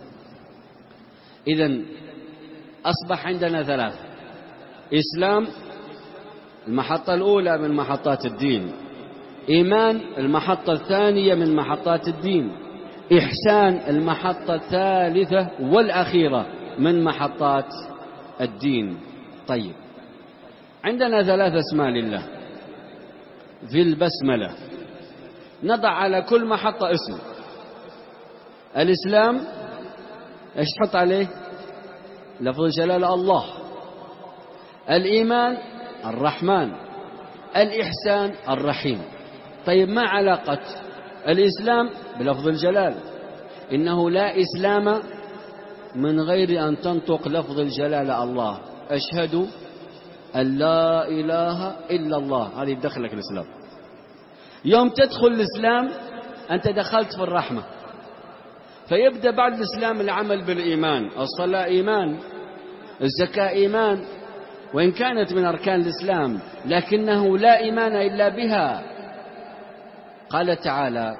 [SPEAKER 1] إذن أصبح عندنا ثلاث: إسلام المحطة الأولى من محطات الدين، إيمان المحطة الثانية من محطات الدين، إحسان المحطة الثالثة والأخيرة من محطات الدين. طيب، عندنا ثلاث أسماء لله في البسملة، نضع على كل محطة اسم. الإسلام ايش تحط عليه؟ لفظ جلالة الله. الإيمان الرحمن. الإحسان الرحيم. طيب، ما علاقة الإسلام بلفظ الجلال، إنه لا إسلام من غير أن تنطق لفظ الجلالة الله، أشهد أن لا إله إلا الله، هذه تدخلك الإسلام. يوم تدخل الإسلام أنت دخلت في الرحمة، فيبدأ بعد الإسلام العمل بالإيمان، الصلاة إيمان، الزكاة إيمان، وإن كانت من أركان الإسلام لكنه لا إيمان إلا بها. قال تعالى: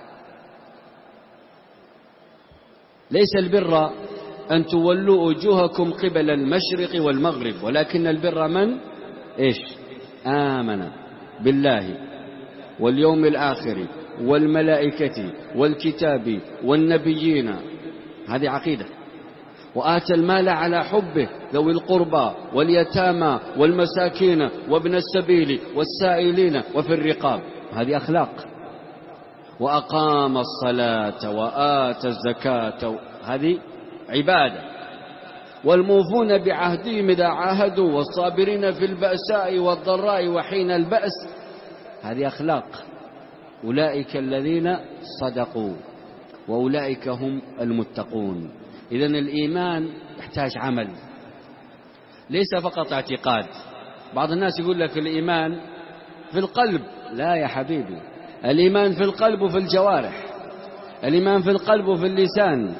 [SPEAKER 1] ليس البر أن تولوا وجوهكم قبل المشرق والمغرب ولكن البر من إيش آمن بالله واليوم الآخر والملائكة والكتاب والنبيين، هذه عقيدة، وآتى المال على حبه ذوي القربى واليتامى والمساكين وابن السبيل والسائلين وفي الرقاب، هذه أخلاق، وأقام الصلاة وآتى الزكاة، هذه عبادة، والموفون بعهدهم إذا عاهدوا والصابرين في البأساء والضراء وحين البأس، هذه أخلاق. أولئك الذين صدقوا وأولئك هم المتقون. إذن الإيمان يحتاج عمل، ليس فقط اعتقاد. بعض الناس يقول لك الإيمان في القلب، لا يا حبيبي، الإيمان في القلب وفي الجوارح، الإيمان في القلب وفي اللسان.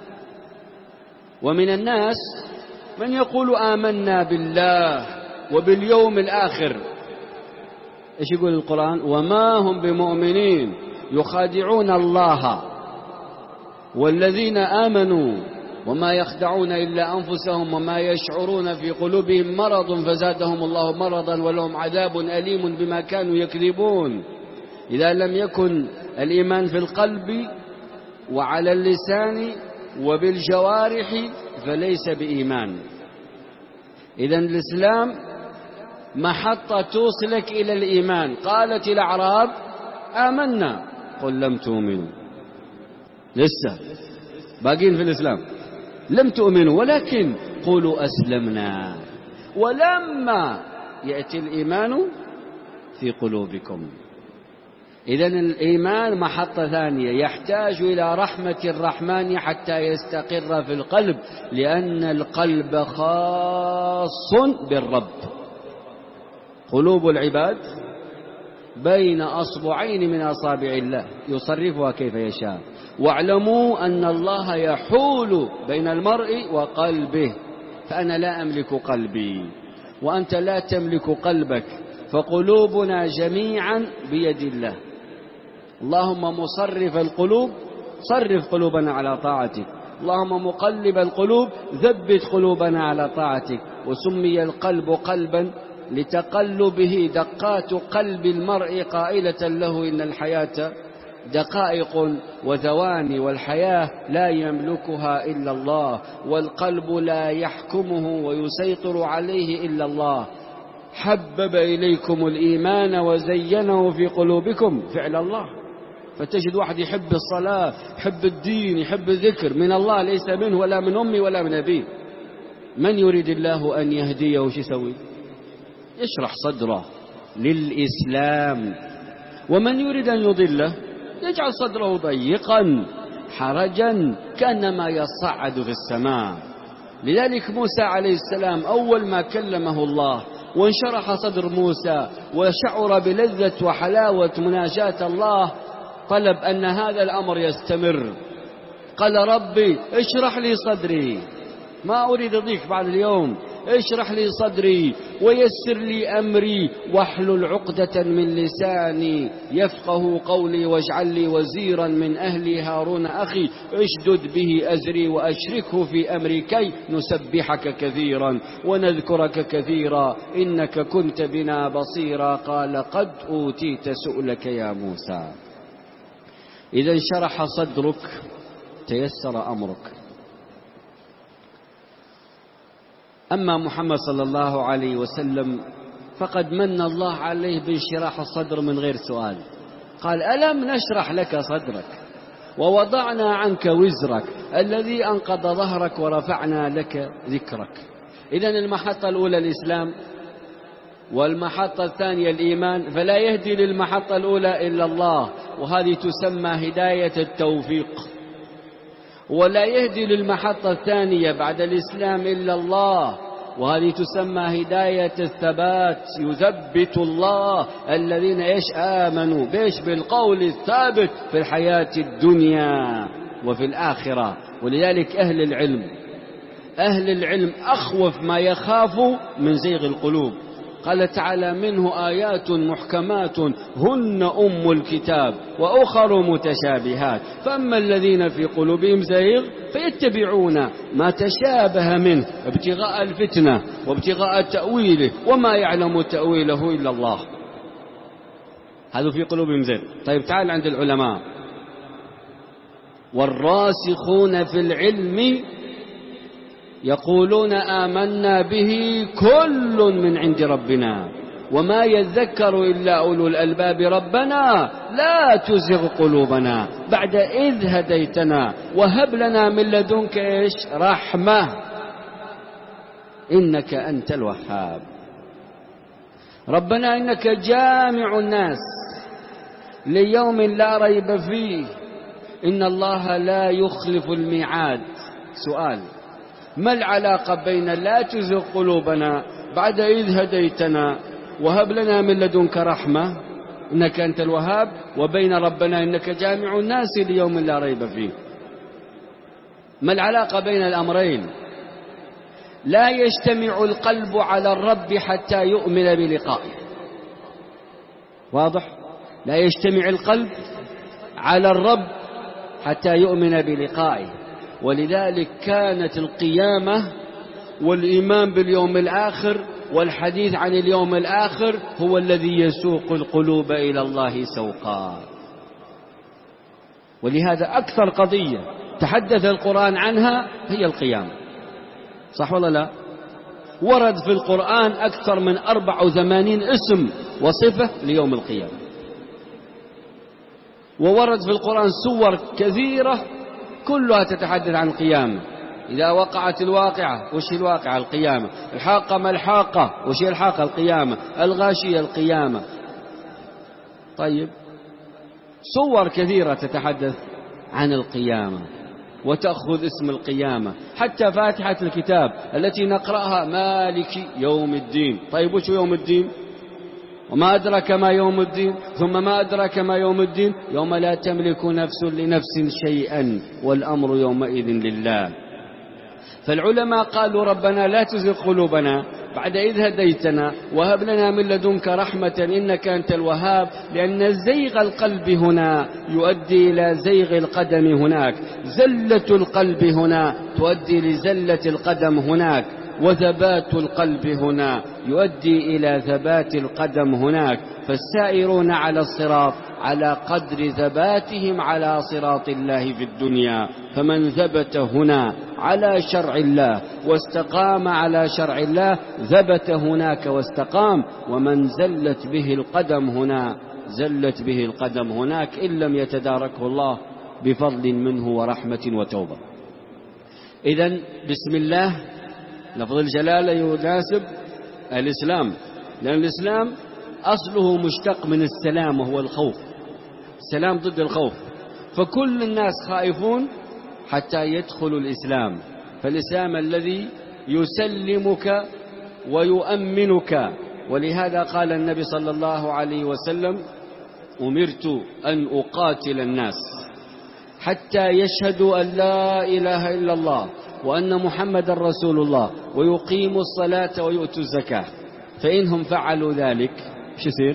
[SPEAKER 1] ومن الناس من يقول آمنا بالله وباليوم الآخر، إيش يقول القرآن؟ وما هم بمؤمنين يخادعون الله والذين آمنوا وما يخدعون إلا أنفسهم وما يشعرون في قلوبهم مرض فزادهم الله مرضا ولهم عذاب أليم بما كانوا يكذبون. إذا لم يكن الإيمان في القلب وعلى اللسان وبالجوارح فليس بإيمان. إذن الإسلام محطة توصلك إلى الإيمان. قالت الأعراب آمنا قل لم تؤمنوا، لسه باقين في الإسلام، لم تؤمنوا ولكن قولوا أسلمنا ولما يأتي الإيمان في قلوبكم. إذن الإيمان محطة ثانية، يحتاج إلى رحمة الرحمن حتى يستقر في القلب، لأن القلب خاص بالرب. قلوب العباد بين أصبعين من أصابع الله يصرفها كيف يشاء، واعلموا أن الله يحول بين المرء وقلبه، فأنا لا أملك قلبي وأنت لا تملك قلبك، فقلوبنا جميعا بيد الله. اللهم مصرف القلوب صرف قلوبنا على طاعتك، اللهم مقلب القلوب ثبت قلوبنا على طاعتك. وسمي القلب قلبا لتقلبه دقات قلب المرء قائلة له إن الحياة دقائق وثواني والحياة لا يملكها إلا الله، والقلب لا يحكمه ويسيطر عليه إلا الله. حبب إليكم الإيمان وزينه في قلوبكم، فعل الله. فتجد واحد يحب الصلاة، يحب الدين، يحب الذكر، من الله ليس منه ولا من أمي ولا من أبيه. من يريد الله أن يهديه وش يسوي؟ يشرح صدره للإسلام. ومن يريد أن يضله يجعل صدره ضيقا حرجا كأنما يصعد في السماء. لذلك موسى عليه السلام أول ما كلمه الله وانشرح صدر موسى وشعر بلذة وحلاوة مناجاة الله، طلب أن هذا الأمر يستمر. قال ربي اشرح لي صدري، ما أريد ضيق بعد اليوم، اشرح لي صدري ويسر لي أمري واحلل عقدة من لساني يفقه قولي واجعل لي وزيرا من أهلي هارون أخي اشدد به أزري وأشركه في أمري كي نسبحك كثيرا ونذكرك كثيرا إنك كنت بنا بصيرا. قال قد أوتيت سؤلك يا موسى. إذا انشرح صدرك تيسر أمرك. أما محمد صلى الله عليه وسلم فقد من الله عليه بانشراح الصدر من غير سؤال. قال ألم نشرح لك صدرك ووضعنا عنك وزرك الذي أنقض ظهرك ورفعنا لك ذكرك. إذن المحطة الأولى الإسلام والمحطة الثانية الإيمان، فلا يهدي للمحطة الأولى إلا الله وهذه تسمى هداية التوفيق. ولا يهدي للمحطة الثانية بعد الإسلام إلا الله، وهذه تسمى هداية الثبات. يثبت الله الذين إيش آمنوا بيش بالقول الثابت في الحياة الدنيا وفي الآخرة. ولذلك أهل العلم أهل العلم أخوف ما يخافوا من زيغ القلوب. قال تعالى: منه آيات محكمات هن أم الكتاب وأخر متشابهات، فأما الذين في قلوبهم زيغ فيتبعون ما تشابه منه ابتغاء الفتنة وابتغاء تأويله وما يعلم تأويله إلا الله. هذا في قلوبهم زيغ. طيب تعال عند العلماء: والراسخون في العلم يقولون آمنا به كل من عند ربنا وما يذكر إلا أولو الألباب ربنا لا تزغ قلوبنا بعد إذ هديتنا وهب لنا من لدنك إيش رحمة إنك أنت الوهاب. ربنا إنك جامع الناس ليوم لا ريب فيه إن الله لا يخلف الميعاد. سؤال: ما العلاقة بين لا تزغ قلوبنا بعد إذ هديتنا وهب لنا من لدنك رحمة إنك أنت الوهاب وبين ربنا إنك جامع الناس ليوم لا ريب فيه؟ ما العلاقة بين الأمرين؟ لا يجتمع القلب على الرب حتى يؤمن بلقائه. واضح؟ لا يجتمع القلب على الرب حتى يؤمن بلقائه. ولذلك كانت القيامة والإيمان باليوم الآخر والحديث عن اليوم الآخر هو الذي يسوق القلوب إلى الله سوقا. ولهذا أكثر قضية تحدث القرآن عنها هي القيامة. صح ولا لا؟ ورد في القرآن أكثر من أربع وثمانين اسم وصفة ليوم القيامة، وورد في القرآن سور كثيرة كلها تتحدث عن القيامة. إذا وقعت الواقعة، وش الواقعة؟ القيامة. الحاقة ما الحاقة؟ وش الحاقة؟ القيامة. الغاشية القيامة. طيب، سور كثيرة تتحدث عن القيامة وتأخذ اسم القيامة. حتى فاتحة الكتاب التي نقرأها مالك يوم الدين. طيب وش يوم الدين؟ وما أدرك ما يوم الدين، ثم ما أدرك ما يوم الدين، يوم لا تملك نفس لنفس شيئا والأمر يومئذ لله. فالعلماء قالوا ربنا لا تزغ قلوبنا بعد إذ هديتنا وهب لنا من لدنك رحمة إنك أنت الوهاب، لأن زيغ القلب هنا يؤدي إلى زيغ القدم هناك، زلة القلب هنا تؤدي لزلة القدم هناك، وثبات القلب هنا يؤدي إلى ثبات القدم هناك. فالسائرون على الصراط على قدر ثباتهم على صراط الله في الدنيا. فمن ثبت هنا على شرع الله واستقام على شرع الله ثبت هناك واستقام، ومن زلت به القدم هنا زلت به القدم هناك إن لم يتداركه الله بفضل منه ورحمة وتوبة. إذن بسم الله لفظ الجلالة يناسب الإسلام، لأن الإسلام أصله مشتق من السلام وهو الخوف. السلام ضد الخوف، فكل الناس خائفون حتى يدخلوا الإسلام. فالإسلام الذي يسلمك ويؤمنك. ولهذا قال النبي صلى الله عليه وسلم: أمرت أن أقاتل الناس حتى يشهدوا أن لا إله إلا الله وأن محمد رسول الله ويقيموا الصلاة ويؤتوا الزكاة، فإنهم فعلوا ذلك ايش يصير؟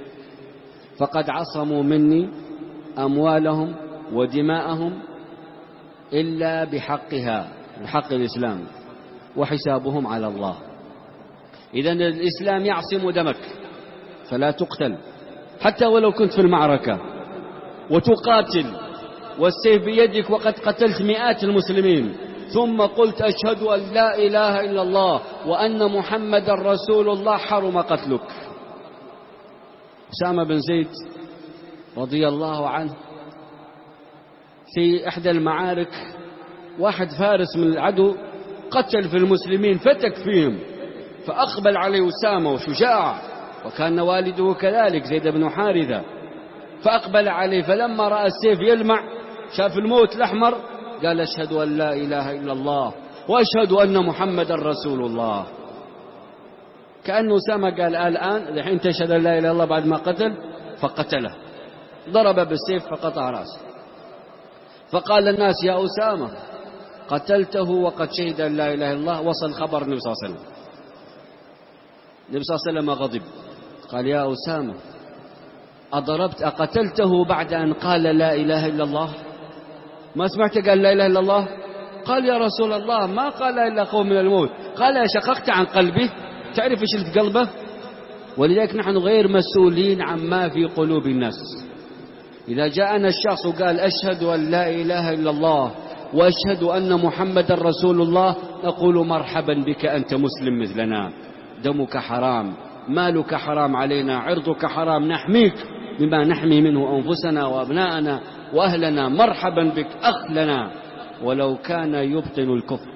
[SPEAKER 1] فقد عصموا مني أموالهم ودماءهم إلا بحقها، بحق الإسلام، وحسابهم على الله. إذن الإسلام يعصم دمك فلا تقتل، حتى ولو كنت في المعركة وتقاتل والسيف بيدك وقد قتلت مئات المسلمين ثم قلت أشهد أن لا إله إلا الله وأن محمد رسول الله، حرم قتلك. أسامة بن زيد رضي الله عنه في إحدى المعارك واحد فارس من العدو قتل في المسلمين فتك فيهم، فأقبل عليه أسامة وشجاع، وكان والده كذلك زيد بن حارثة، فأقبل عليه، فلما رأى السيف يلمع شاف الموت الأحمر قال أشهد أن لا إله إلا الله وأشهد أن محمد رسول الله. كأنه أسامة قال الآن الحين تشهد أن لا إله إلا الله بعد ما قتل، فقتله، ضرب بالسيف فقطع رأسه. فقال الناس يا أسامة قتلته وقد شهد أن لا إله إلا الله. وصل خبر النبي صلى الله عليه وسلم. النبي صلى الله عليه وسلم غضب قال يا أسامة أضربت أقتلته بعد أن قال لا إله إلا الله؟ ما سمعت قال لا إله إلا الله؟ قال يا رسول الله ما قال إلا خوف من الموت. قال شققت عن قلبه، تعرف إيش اللي في قلبه؟ ولذلك نحن غير مسؤولين عما في قلوب الناس. إذا جاءنا الشخص وقال أشهد أن لا إله إلا الله وأشهد أن محمد رسول الله، نقول مرحبا بك أنت مسلم مثلنا، دمك حرام، مالك حرام علينا، عرضك حرام، نحميك بما نحمي منه أنفسنا وأبناءنا وأهلنا، مرحبا بك أخ لنا ولو كان يبطن الكفر.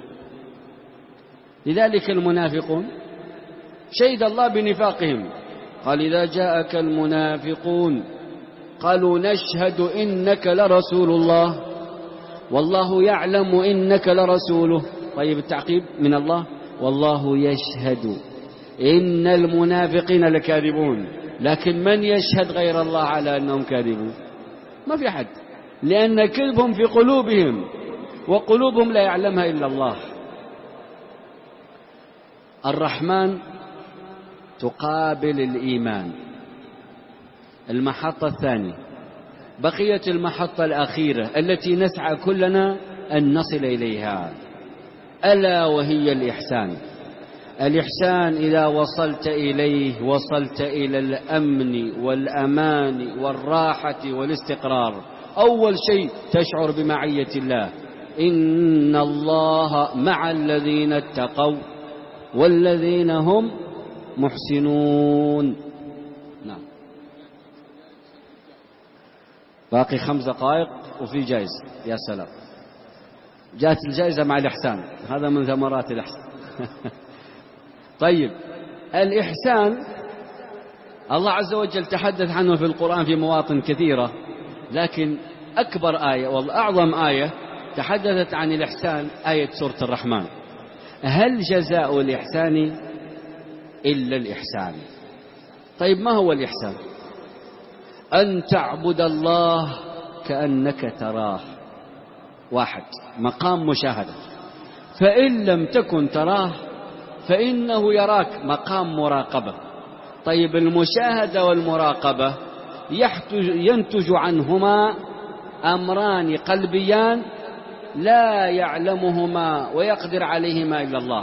[SPEAKER 1] لذلك المنافقون شهد الله بنفاقهم، قال إذا جاءك المنافقون قالوا نشهد إنك لرسول الله والله يعلم إنك لرسوله. طيب التعقيب من الله والله يشهد إن المنافقين لكاذبون. لكن من يشهد غير الله على أنهم كاذبون؟ ما في أحد، لأن كذبهم في قلوبهم وقلوبهم لا يعلمها إلا الله. الرحمن تقابل الإيمان. المحطة الثانية بقية المحطة الأخيرة التي نسعى كلنا أن نصل إليها، ألا وهي الإحسان. الإحسان إذا وصلت إليه وصلت إلى الأمن والأمان والراحة والاستقرار. أول شيء تشعر بمعية الله، إن الله مع الذين اتقوا والذين هم محسنون. نعم باقي خمس دقائق وفي جائزة. يا سلام، جاءت الجائزة مع الإحسان، هذا من ثمرات الإحسان. طيب الإحسان الله عز وجل تحدث عنه في القرآن في مواطن كثيرة، لكن أكبر آية والأعظم آية تحدثت عن الإحسان آية سورة الرحمن. هل جزاء الإحسان إلا الإحسان؟ طيب ما هو الإحسان؟ أن تعبد الله كأنك تراه. واحد، مقام مشاهدة، فإن لم تكن تراه فإنه يراك، مقام مراقبة. طيب المشاهدة والمراقبة ينتج عنهما أمران قلبيان لا يعلمهما ويقدر عليهما إلا الله.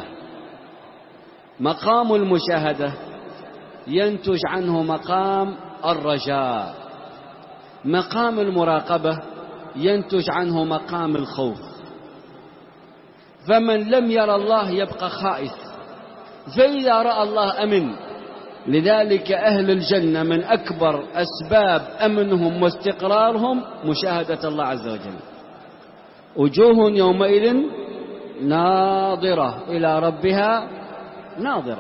[SPEAKER 1] مقام المشاهدة ينتج عنه مقام الرجاء، مقام المراقبة ينتج عنه مقام الخوف. فمن لم يرى الله يبقى خائف، فإذا رأى الله أمن. لذلك أهل الجنة من أكبر أسباب أمنهم واستقرارهم مشاهدة الله عز وجل. وجوه يومئذ ناظرة إلى ربها ناظرة.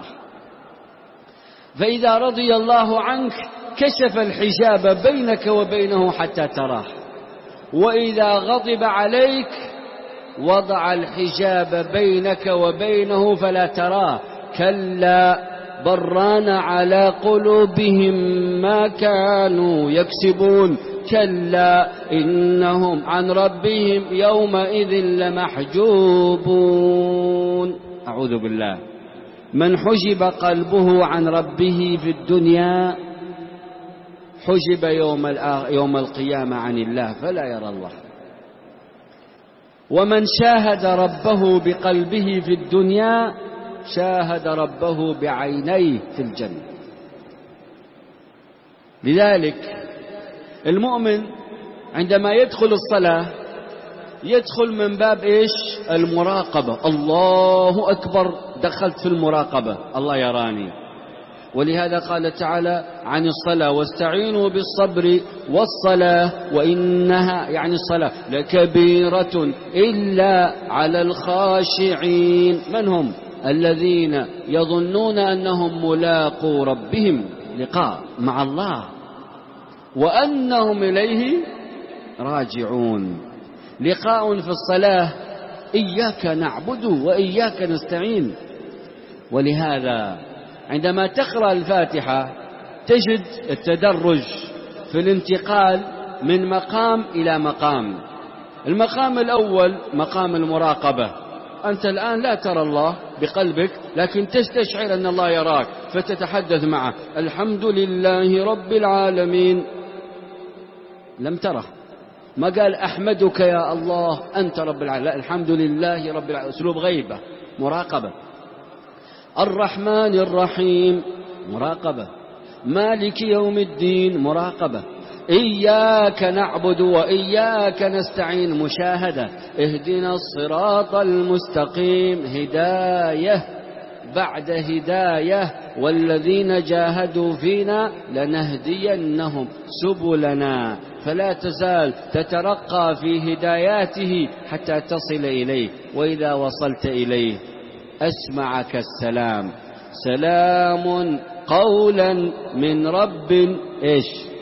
[SPEAKER 1] فإذا رضي الله عنك كشف الحجاب بينك وبينه حتى تراه، وإذا غضب عليك وضع الحجاب بينك وبينه فلا تراه. كلا بران على قلوبهم ما كانوا يكسبون، كلا إنهم عن ربهم يومئذ لمحجوبون. أعوذ بالله. من حجب قلبه عن ربه في الدنيا حجب يوم يوم القيامة عن الله فلا يرى الله. ومن شاهد ربه بقلبه في الدنيا شاهد ربه بعينيه في الجنة. لذلك المؤمن عندما يدخل الصلاة يدخل من باب إيش؟ المراقبة. الله أكبر، دخلت في المراقبة، الله يراني. ولهذا قال تعالى عن الصلاة واستعينوا بالصبر والصلاة وإنها يعني الصلاة لكبيرة إلا على الخاشعين. من هم؟ الذين يظنون أنهم ملاقو ربهم، لقاء مع الله. وأنهم إليه راجعون. لقاء في الصلاة إياك نعبد وإياك نستعين. ولهذا عندما تقرأ الفاتحة تجد التدرج في الانتقال من مقام إلى مقام. المقام الأول مقام المراقبة، أنت الآن لا ترى الله بقلبك لكن تستشعر أن الله يراك فتتحدث معه الحمد لله رب العالمين، لم تره، ما قال أحمدك يا الله أنت رب العالمين، لا، الحمد لله رب العالمين، أسلوب غيبة، مراقبة. الرحمن الرحيم مراقبة. مالك يوم الدين مراقبة. إياك نعبد وإياك نستعين مشاهدة. اهدنا الصراط المستقيم هداية بعد هداية. والذين جاهدوا فينا لنهدينهم سبلنا. فلا تزال تترقى في هداياته حتى تصل إليه. وإذا وصلت إليه أسمعك السلام، سلام قولا من رب إيش؟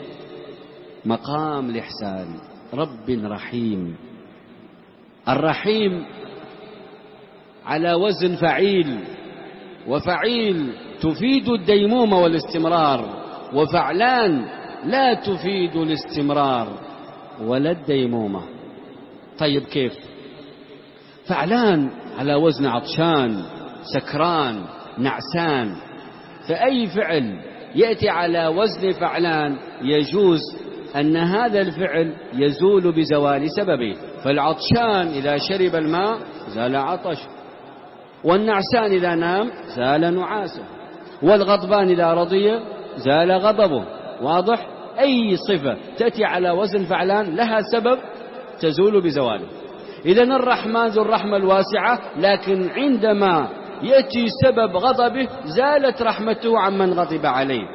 [SPEAKER 1] مقام الإحسان، رب رحيم. الرحيم على وزن فعيل، وفعيل تفيد الديمومة والاستمرار، وفعلان لا تفيد الاستمرار ولا الديمومة. طيب كيف؟ فعلان على وزن عطشان، سكران، نعسان. فأي فعل يأتي على وزن فعلان يجوز أن هذا الفعل يزول بزوال سببه. فالعطشان إذا شرب الماء زال عطش، والنعسان إذا نام زال نعاسه، والغضبان إذا رضي زال غضبه. واضح؟ أي صفة تأتي على وزن فعلان لها سبب تزول بزواله. إذن الرحمن ذو الرحمة الواسعة، لكن عندما يأتي سبب غضبه زالت رحمته عمن غضب عليه.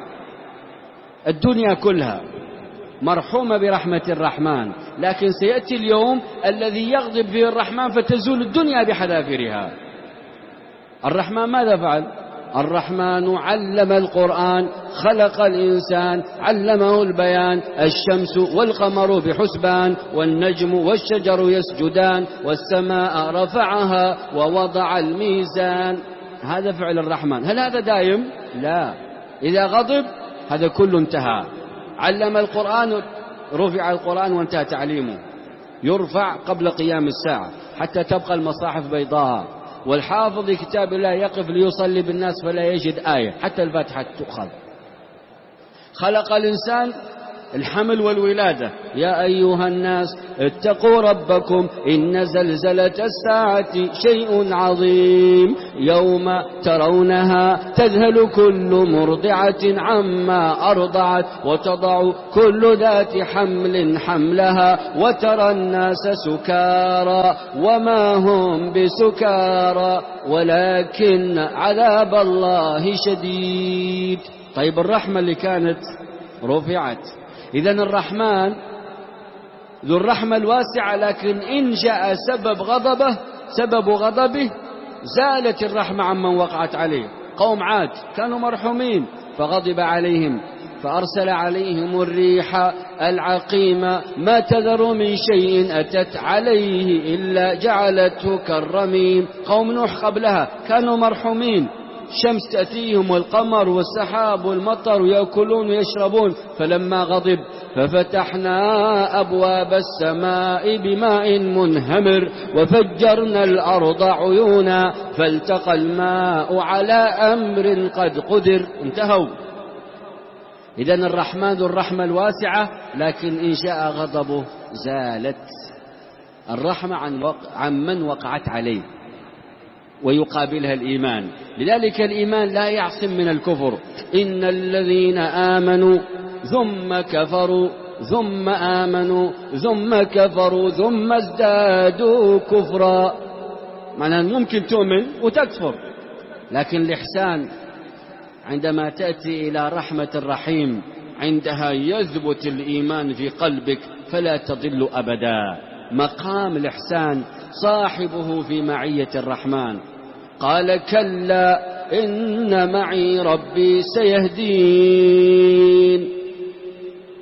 [SPEAKER 1] الدنيا كلها مرحومة برحمة الرحمن، لكن سيأتي اليوم الذي يغضب فيه الرحمن فتزول الدنيا بحذافيرها. الرحمن ماذا فعل؟ الرحمن علم القرآن، خلق الإنسان، علمه البيان. الشمس والقمر بحسبان، والنجم والشجر يسجدان، والسماء رفعها ووضع الميزان. هذا فعل الرحمن. هل هذا دائم؟ لا. إذا غضب هذا كله انتهى. علم القرآن، رفع القرآن وانتهى تعليمه. يرفع قبل قيام الساعة حتى تبقى المصاحف بيضاء. والحافظ لكتاب الله يقف ليصلي بالناس فلا يجد آية حتى الفاتحة تؤخذ. خلق الإنسان، الحمل والولادة. يا أيها الناس اتقوا ربكم إن زلزلة الساعة شيء عظيم يوم ترونها تذهل كل مرضعة عما أرضعت وتضع كل ذات حمل حملها وترى الناس سكارى وما هم بسكارى ولكن عذاب الله شديد. طيب الرحمة اللي كانت رفعت. إذن الرحمن ذو الرحمة الواسعة، لكن إن جاء سبب غضبه سبب غضبه زالت الرحمة عمن وقعت عليه. قوم عاد كانوا مرحومين فغضب عليهم فأرسل عليهم الريح العقيمة ما تذر من شيء أتت عليه إلا جعلته كالرميم. قوم نوح قبلها كانوا مرحومين، الشمس تأتيهم والقمر والسحاب والمطر ويأكلون ويشربون. فلما غضب ففتحنا أبواب السماء بماء منهمر وفجرنا الأرض عيونا فالتقى الماء على أمر قد قدر. انتهوا. إذن الرحمن ذو الرحمة الواسعة، لكن إن شاء غضبه زالت الرحمة عن, وق... عن من وقعت عليه، ويقابلها الإيمان. لذلك الإيمان لا يعصم من الكفر. إن الذين آمنوا ثم كفروا ثم آمنوا ثم كفروا ثم ازدادوا كفرا. معناه ممكن تؤمن وتكفر، لكن الإحسان عندما تأتي إلى رحمة الرحيم عندها يثبت الإيمان في قلبك فلا تضل أبدا. مقام الإحسان صاحبه في معية الرحمن. قال كلا إن معي ربي سيهدين.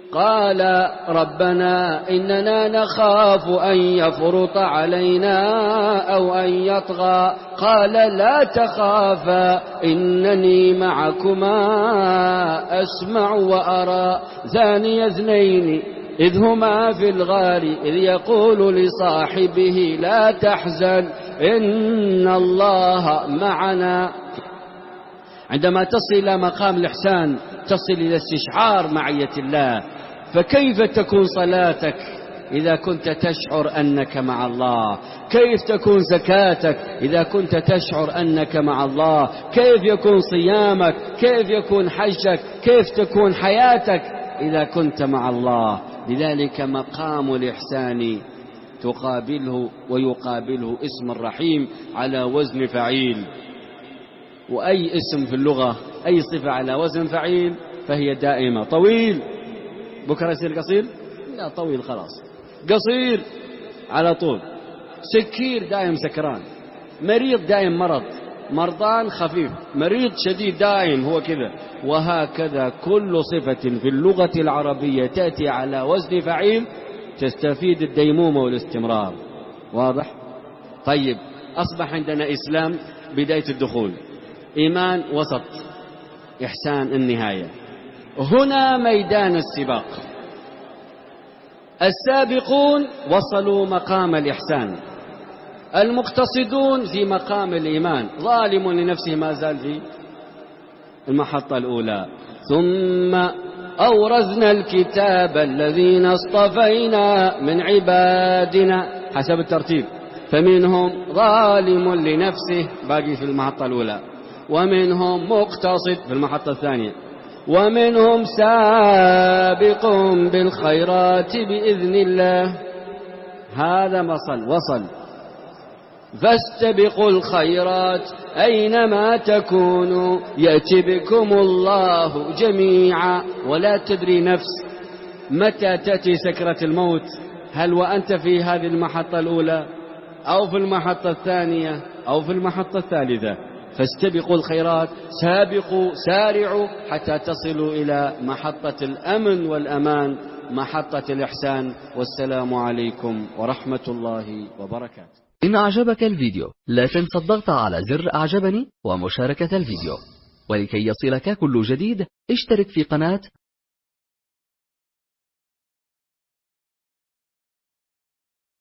[SPEAKER 1] قال ربنا إننا نخاف أن يفرط علينا أو أن يطغى قال لا تخافا إنني معكما أسمع وأرى ثاني اثنين إذ هما في الغار إذ يقول لصاحبه لا تحزن إن الله معنا. عندما تصل إلى مقام الإحسان تصل إلى استشعار معية الله. فكيف تكون صلاتك إذا كنت تشعر أنك مع الله؟ كيف تكون زكاتك إذا كنت تشعر أنك مع الله؟ كيف يكون صيامك؟ كيف يكون حجك؟ كيف تكون حياتك إذا كنت مع الله؟ لذلك مقام الإحسان تقابله ويقابله اسم الرحيم على وزن فعيل. وأي اسم في اللغة أي صفة على وزن فعيل فهي دائمة. طويل بكرة يصير قصير؟ لا طويل خلاص. قصير على طول. سكير دائم سكران. مريض دائم مرض. مرضان خفيف. مريض شديد دائم هو كذا. وهكذا كل صفة في اللغة العربية تأتي على وزن فعيل تستفيد الديمومة والاستمرار. واضح؟ طيب أصبح عندنا إسلام بداية الدخول، إيمان وسط، إحسان النهاية. هنا ميدان السباق. السابقون وصلوا مقام الإحسان، المقتصدون في مقام الإيمان، ظالم لنفسه ما زال في المحطة الأولى. ثم أورثنا الكتاب الذين اصطفينا من عبادنا حسب الترتيب، فمنهم ظالم لنفسه باقي في المحطة الأولى، ومنهم مقتصد في المحطة الثانية، ومنهم سابق بالخيرات بإذن الله. هذا وصل وصل. فاستبقوا الخيرات أينما تكونوا يأتي بكم الله جميعا. ولا تدري نفس متى تأتي سكرة الموت، هل وأنت في هذه المحطة الأولى أو في المحطة الثانية أو في المحطة الثالثة. فاستبقوا الخيرات، سابقوا سارعوا حتى تصلوا إلى محطة الأمن والأمان، محطة الإحسان. والسلام عليكم ورحمة الله وبركاته.
[SPEAKER 2] إن أعجبك الفيديو لا تنسى الضغط على زر أعجبني ومشاركة الفيديو، ولكي يصلك كل جديد اشترك في قناة